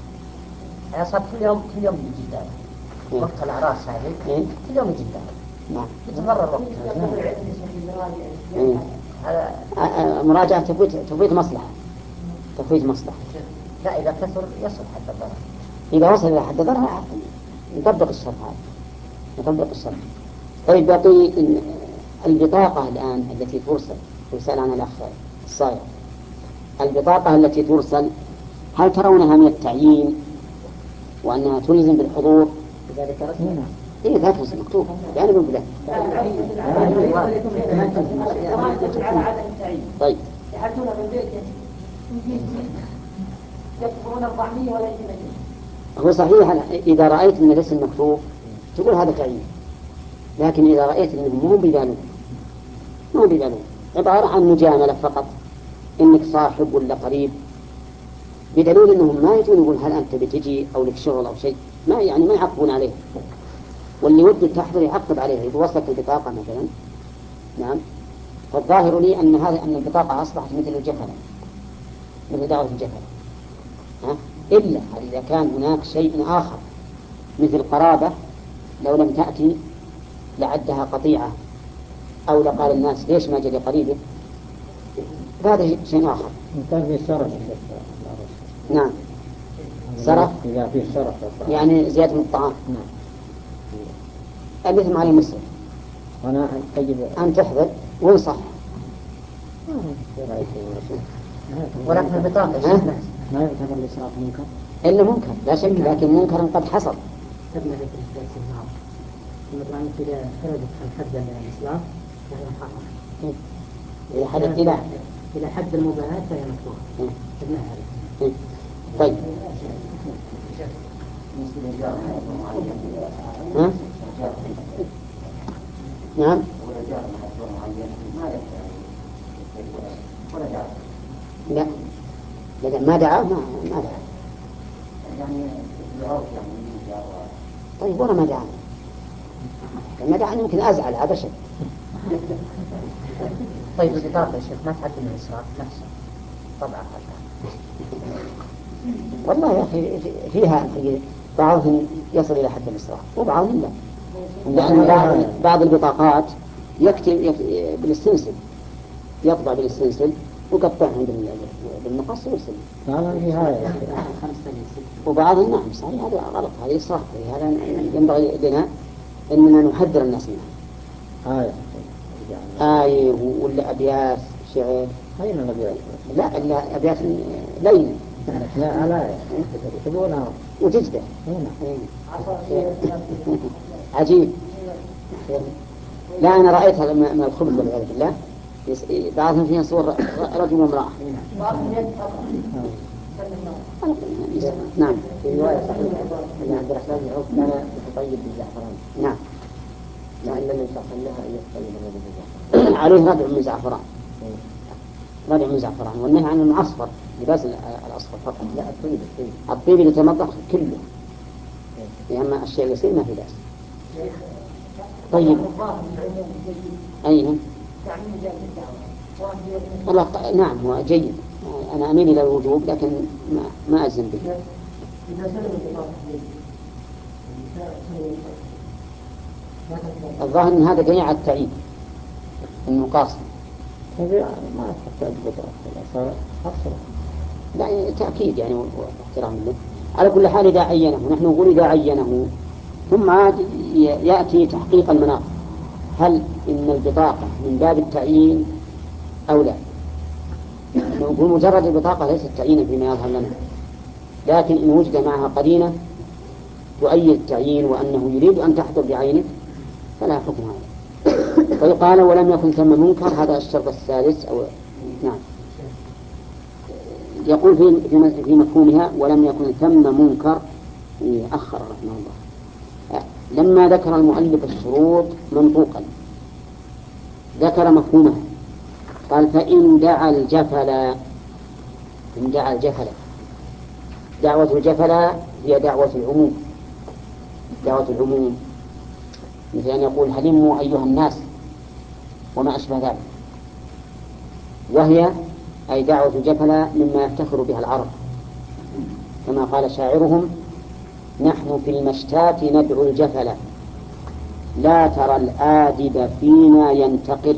أنا صار كل يوم كل يوم يجي دار وقت الأعراس هذه كل يوم يجي دار نعم. يتضرر وقتها. إيه. مراجعة تفويت تفويت مصلحة تفويت مصلحة. لا إذا كثر يصل حد الضرر. إذا وصل إلى حد الضرر يطبق الشرط هذا يطبق الشرط. طيب باقي البطاقة الآن التي ترسل ترسل عن الأخ الصايغ. البطاقة التي ترسل هل ترونها من التعيين وأنها تلزم بالحضور؟ ذلك رسمي. إيه ذاك مكتوب يعني من بلاد. طيب. يحدون بالبيت يكتبون الطعمية ولا يجبنون. هو صحيح إذا رأيت من الاسم مكتوب تقول هذا تعيين، لكن إذا رأيت أنهم مو بيبالون مو بيبالون عبارة عن مجاملة فقط، إنك صاحب ولا قريب، بدليل أنهم ما يجون يقول هل أنت بتجي أو لك شغل أو شيء، ما يعني ما يعقبون عليه. واللي ودي تحضر يعقب عليه يتوسط البطاقة مثلا. نعم. فالظاهر لي أن هذا أن البطاقة أصبحت مثل الجفلة مثل دعوة الجفلة، ها؟ إلا إذا كان هناك شيء آخر مثل قرابة لو لم تأتي لعدها قطيعة، أو لقال الناس ليش ما جاء قريبه، هذا شيء آخر. كان في شرف. نعم. صرف إذا في شرف يعني زيادة من الطعام. نعم. الإثم على المسلم. أنا طيب أن تحضر وانصح. ولكن البطاقة ما يعتبر الإسراف منكر؟ إلا منكر لا شك، لكن منكر قد حصل. تبنى في الدرس النهار مثلا إذا خرجت عن حد الإسراف فهي محرمة. إلى حد الإله إلى حد المباهاة فهي مكروهة. تبنى هذا. طيب. ها؟ نعم. لا لا ما دعا ما ما دعا. طيب ورا ما دعا ما دعا يمكن أزعل هذا شيء. طيب البطاقة يا شيخ ما تعد من الإسراف نفسه طبعا. والله يا أخي فيها بعضهم يصل إلى حد الإسراف وبعضهم لا، لأن بعض بعض البطاقات يكتب بالسلسل يطبع بالسلسل وقطعهم بالمقص ويرسل. هذا في هاي. وبعضهم نعم صحيح هذا غلط، هذا إسراف، هذا ينبغي لنا أننا نحذر الناس منها. هاي. آية ولا أبيات شعر. هاي من الأبيات. لا لا أبيات لين. لا لا يكتبونها وجدة. هنا. عجيب. لا أنا رأيتها من الخبز والعياذ بالله، بعضهم فيها صور رجل وامرأة. نعم. في رواية صحيحة أن عبد الرحمن بن عوف كان يتطيب بالزعفران. نعم. لعل من شخصناها أن يتطيب بالزعفران. عليه ردع من زعفران. ردع من زعفران، والنهي عن الأصفر لباس الأصفر فقط. لا الطيب الطيب. الطيب اللي يتمضغ كله، أما الشيء يصير ما في بأس. طيب. أيهم. والله نعم هو جيد، أنا أميل إلى الوجوب لكن ما ما أجزم به. الظاهر أن هذا جميع التعيين المقاصد. هذا ما تحتاج بطاقة صار أكثر. لا تأكيد يعني واحترام له. على كل حال إذا عينه نحن نقول إذا عينه ثم عاد يأتي تحقيق المناط، هل إن البطاقة من باب التعيين أو لا؟ نقول مجرد البطاقة ليست تعيينا فيما يظهر لنا، لكن إن وجد معها قرينة تؤيد التعيين وأنه يريد أن تحضر بعينه فلا حكم هذا. فيقال ولم يكن ثم منكر، هذا الشرط الثالث أو نعم. يقول في في مفهومها ولم يكن ثم منكر، أخر رحمه الله لما ذكر المؤلف الشروط منطوقا ذكر مفهومها، قال فإن دعا الجفلا، إن دعا الجفلا، دعوة الجفلا هي دعوة العموم، دعوة العموم مثل أن يقول هلموا أيها الناس وما أشبه ذلك، وهي أي دعوة الجفلا مما يفتخر بها العرب، كما قال شاعرهم نحن في المشتات ندعو الجفلا لا ترى الآدب فينا ينتقل.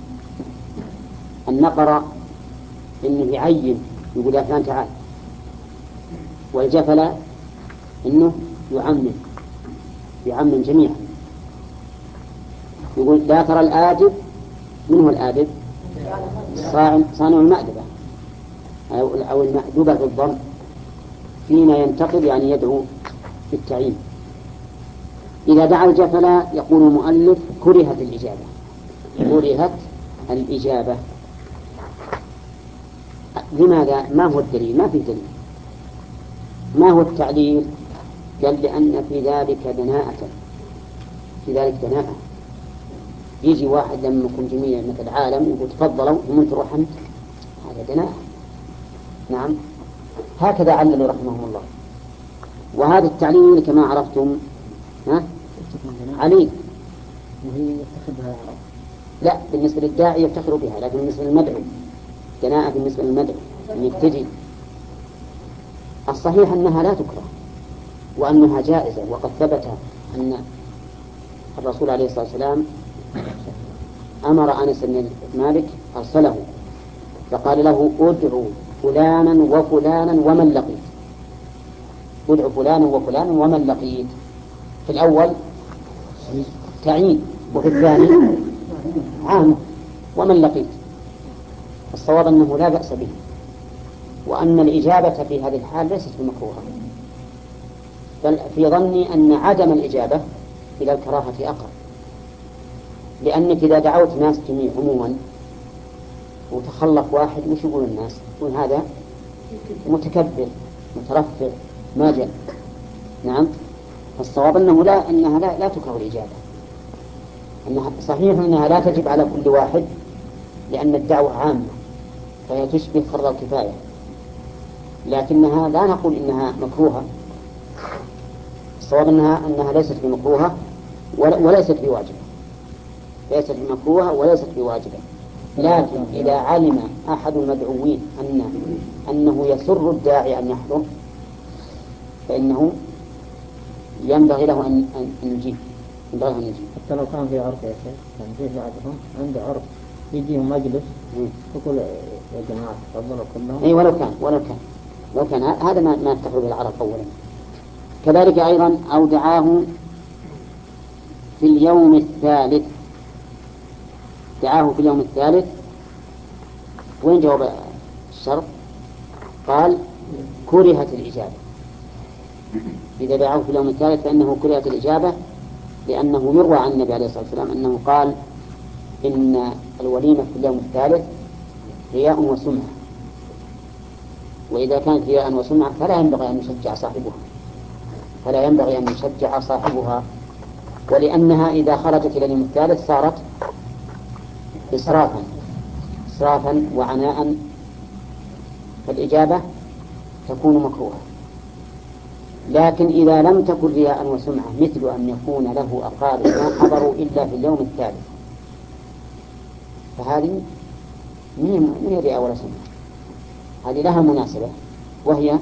النقر إنه يعين يقول يا فلان تعال، والجفل إنه يعمم يعمم جميعا. يقول لا ترى الآدب، من هو الآدب؟ صانع المأدبة أو المأدبة بالضم، فينا ينتقل يعني يدعو بالتعيين. إذا دعا الجفل يقول المؤلف كرهت الإجابة، كرهت الإجابة. لماذا؟ ما هو الدليل؟ ما في دليل. ما هو التعليل؟ قال لأن في ذلك دناءة، في ذلك دناءة. يجي واحد لما يكون جميع مثل العالم يقول تفضلوا ومن تروح أنت، هذا دناءة. نعم، هكذا علل رحمه الله. وهذا التعليل كما عرفتم ها عليل، وهي يتخذها عرب. لا، بالنسبة للداعي يفتخر بها، لكن بالنسبة للمدعو دناءة. بالنسبة للمدعو أن يبتدي. الصحيح أنها لا تكره وأنها جائزة، وقد ثبت أن الرسول عليه الصلاة والسلام أمر أنس بن مالك أرسله فقال له ادعو فلانا وفلانا ومن لقيت، ادعو فلانا وفلانا ومن لقيت. في الأول تعيين، وفي الثاني عام ومن لقيت. الصواب أنه لا بأس به، وأن الإجابة في هذه الحال ليست بمكروهة، بل في ظني أن عدم الإجابة إلى الكراهة أقرب. لأنك إذا دعوت ناس جميع عموما وتخلف واحد وش يقول الناس؟ يقول هذا متكبر مترفع ما جاء. نعم، الصواب أنه لا أنها لا, لا تكره الإجابة، أنها صحيح أنها لا تجب على كل واحد لأن الدعوة عامة فهي تشبه فرض الكفاية، لكنها لا نقول إنها مكروهة. الصواب أنها أنها ليست بمكروهة وليست بواجبة، ليست بمكروهة وليست بواجبة. لكن إذا علم أحد المدعوين أن أنه يسر الداعي أن يحضر فإنه ينبغي له أن أن يجيب، ينبغي أن يجيب. حتى لو كان في عرف يا شيخ، كان في بعضهم عنده عرف يجيهم مجلس يقول يا جماعة تفضلوا كلهم. أي ولو كان ولو كان لو كان هذا ما ما يفتح به العرب أولا. كذلك أيضا أو دعاه في اليوم الثالث، دعاه في اليوم الثالث. وين جواب الشرط؟ قال كرهت الإجابة. إذا دعاه في اليوم الثالث فإنه كرهت الإجابة، لأنه يروى عن النبي عليه الصلاة والسلام أنه قال إن الوليمة في اليوم الثالث رياء وسمعة، وإذا كانت رياء وسمعة فلا ينبغي أن يشجع صاحبها فلا ينبغي أن يشجع صاحبها ولأنها إذا خرجت إلى اليوم الثالث صارت إسرافا إسرافا وعناء، فالإجابة تكون مكروهة. لكن إذا لم تكن رياء وسمعة مثل أن يكون له أقارب ما حضروا إلا في اليوم الثالث، فهذه من رياء ولا سمعة، هذه لها مناسبة، وهي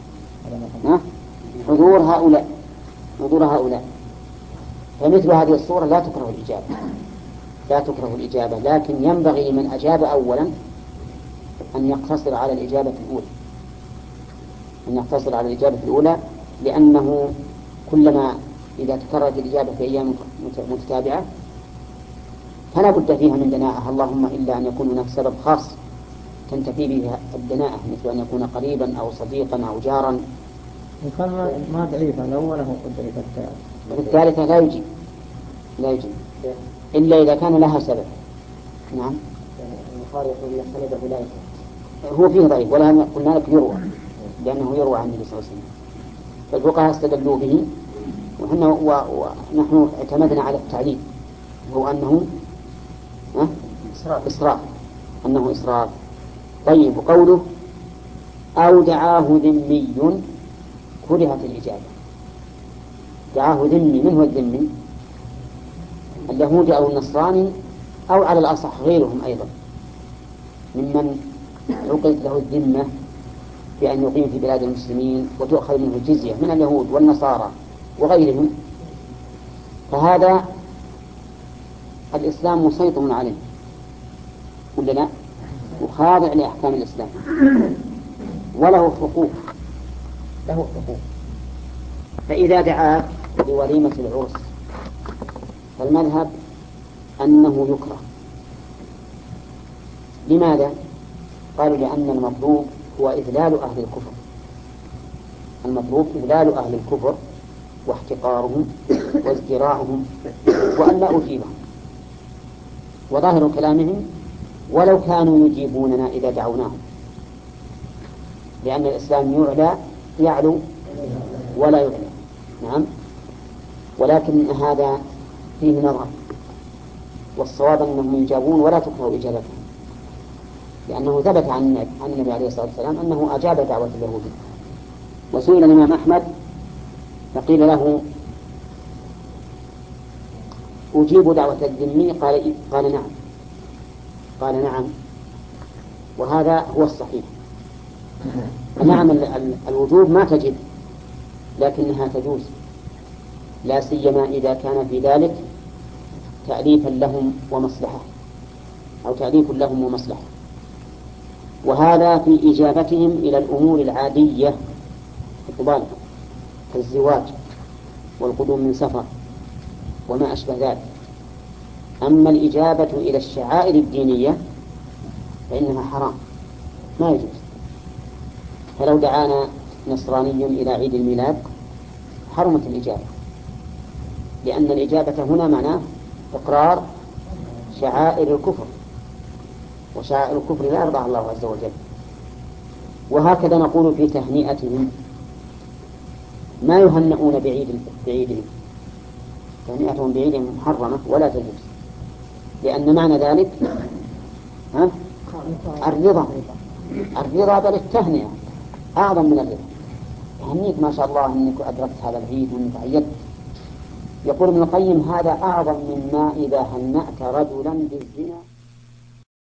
حضور هؤلاء حضور هؤلاء فمثل هذه الصورة لا تكره الإجابة لا تكره الإجابة لكن ينبغي من أجاب أولا أن يقتصر على الإجابة الأولى أن يقتصر على الإجابة الأولى لأنه كلما إذا تكررت الإجابة في أيام متتابعة فلا بد فيها من دناءة، اللهم إلا أن يكون هناك سبب خاص تنتفي به الدناءة، مثل أن يكون قريبا أو صديقا أو جارا. وكان ما ضعيفا الأول هو ضعيف الثالث الثالثة لا يجيب لا يجيب إلا إذا كان لها سبب. نعم، البخاري يقول أن سنده لا يصح، هو فيه ضعيف ولا قلنا لك يروى لأنه يروى عن النبي صلى الله عليه وسلم، فالفقهاء استدلوا به وحنا ونحن اعتمدنا على التعليل هو أنه إسراف. إسراف أنه إسراف. طيب، وقوله أو دعاه ذمي كرهت الإجابة. دعاه ذمي، من هو الذمي؟ اليهودي أو النصراني أو على الأصح غيرهم أيضا ممن عقدت له الذمة بأن يقيم في بلاد المسلمين وتؤخذ منه الجزية من اليهود والنصارى وغيرهم، فهذا الإسلام مسيطر عليه ولا لا؟ وخاضع لأحكام الإسلام وله حقوق له حقوق. فإذا دعاك لوليمة العرس فالمذهب أنه يكره. لماذا؟ قالوا لأن المطلوب هو إذلال أهل الكفر، المطلوب إذلال أهل الكفر واحتقارهم وازدراعهم وأن لا أجيبهم. وظاهر كلامهم ولو كانوا يجيبوننا إذا دعوناهم، لأن الإسلام يعلى يعلو ولا يعلى. نعم، ولكن هذا فيه نظر، والصواب أنهم يجابون ولا تكره إجابتهم، لأنه ثبت عن النبي عليه الصلاة والسلام أنه أجاب دعوة اليهود. وسئل الإمام أحمد فقيل له أجيب دعوة الذمي؟ قال قال نعم قال نعم وهذا هو الصحيح. نعم الوجوب ما تجب لكنها تجوز، لا سيما إذا كان في ذلك تأليفا لهم ومصلحة أو تأليف لهم ومصلحة. وهذا في إجابتهم إلى الأمور العادية القبالة كالزواج والقدوم من سفر وما أشبه ذلك. أما الإجابة إلى الشعائر الدينية فإنها حرام ما يجوز. فلو دعانا نصراني إلى عيد الميلاد حرمت الإجابة، لأن الإجابة هنا معناه إقرار شعائر الكفر، وشعائر الكفر لا يرضى الله عز وجل. وهكذا نقول في تهنئتهم، ما يهنئون بعيد بعيدهم، تهنئتهم بعيدهم محرمة ولا تجوز، لأن معنى ذلك ها؟ الرضا الرضا بل التهنئة أعظم من الرضا. تهنيك ما شاء الله أنك أدركت هذا العيد وأنك عيدت. يقول ابن القيم هذا أعظم مما إذا هنأت رجلا بالزنا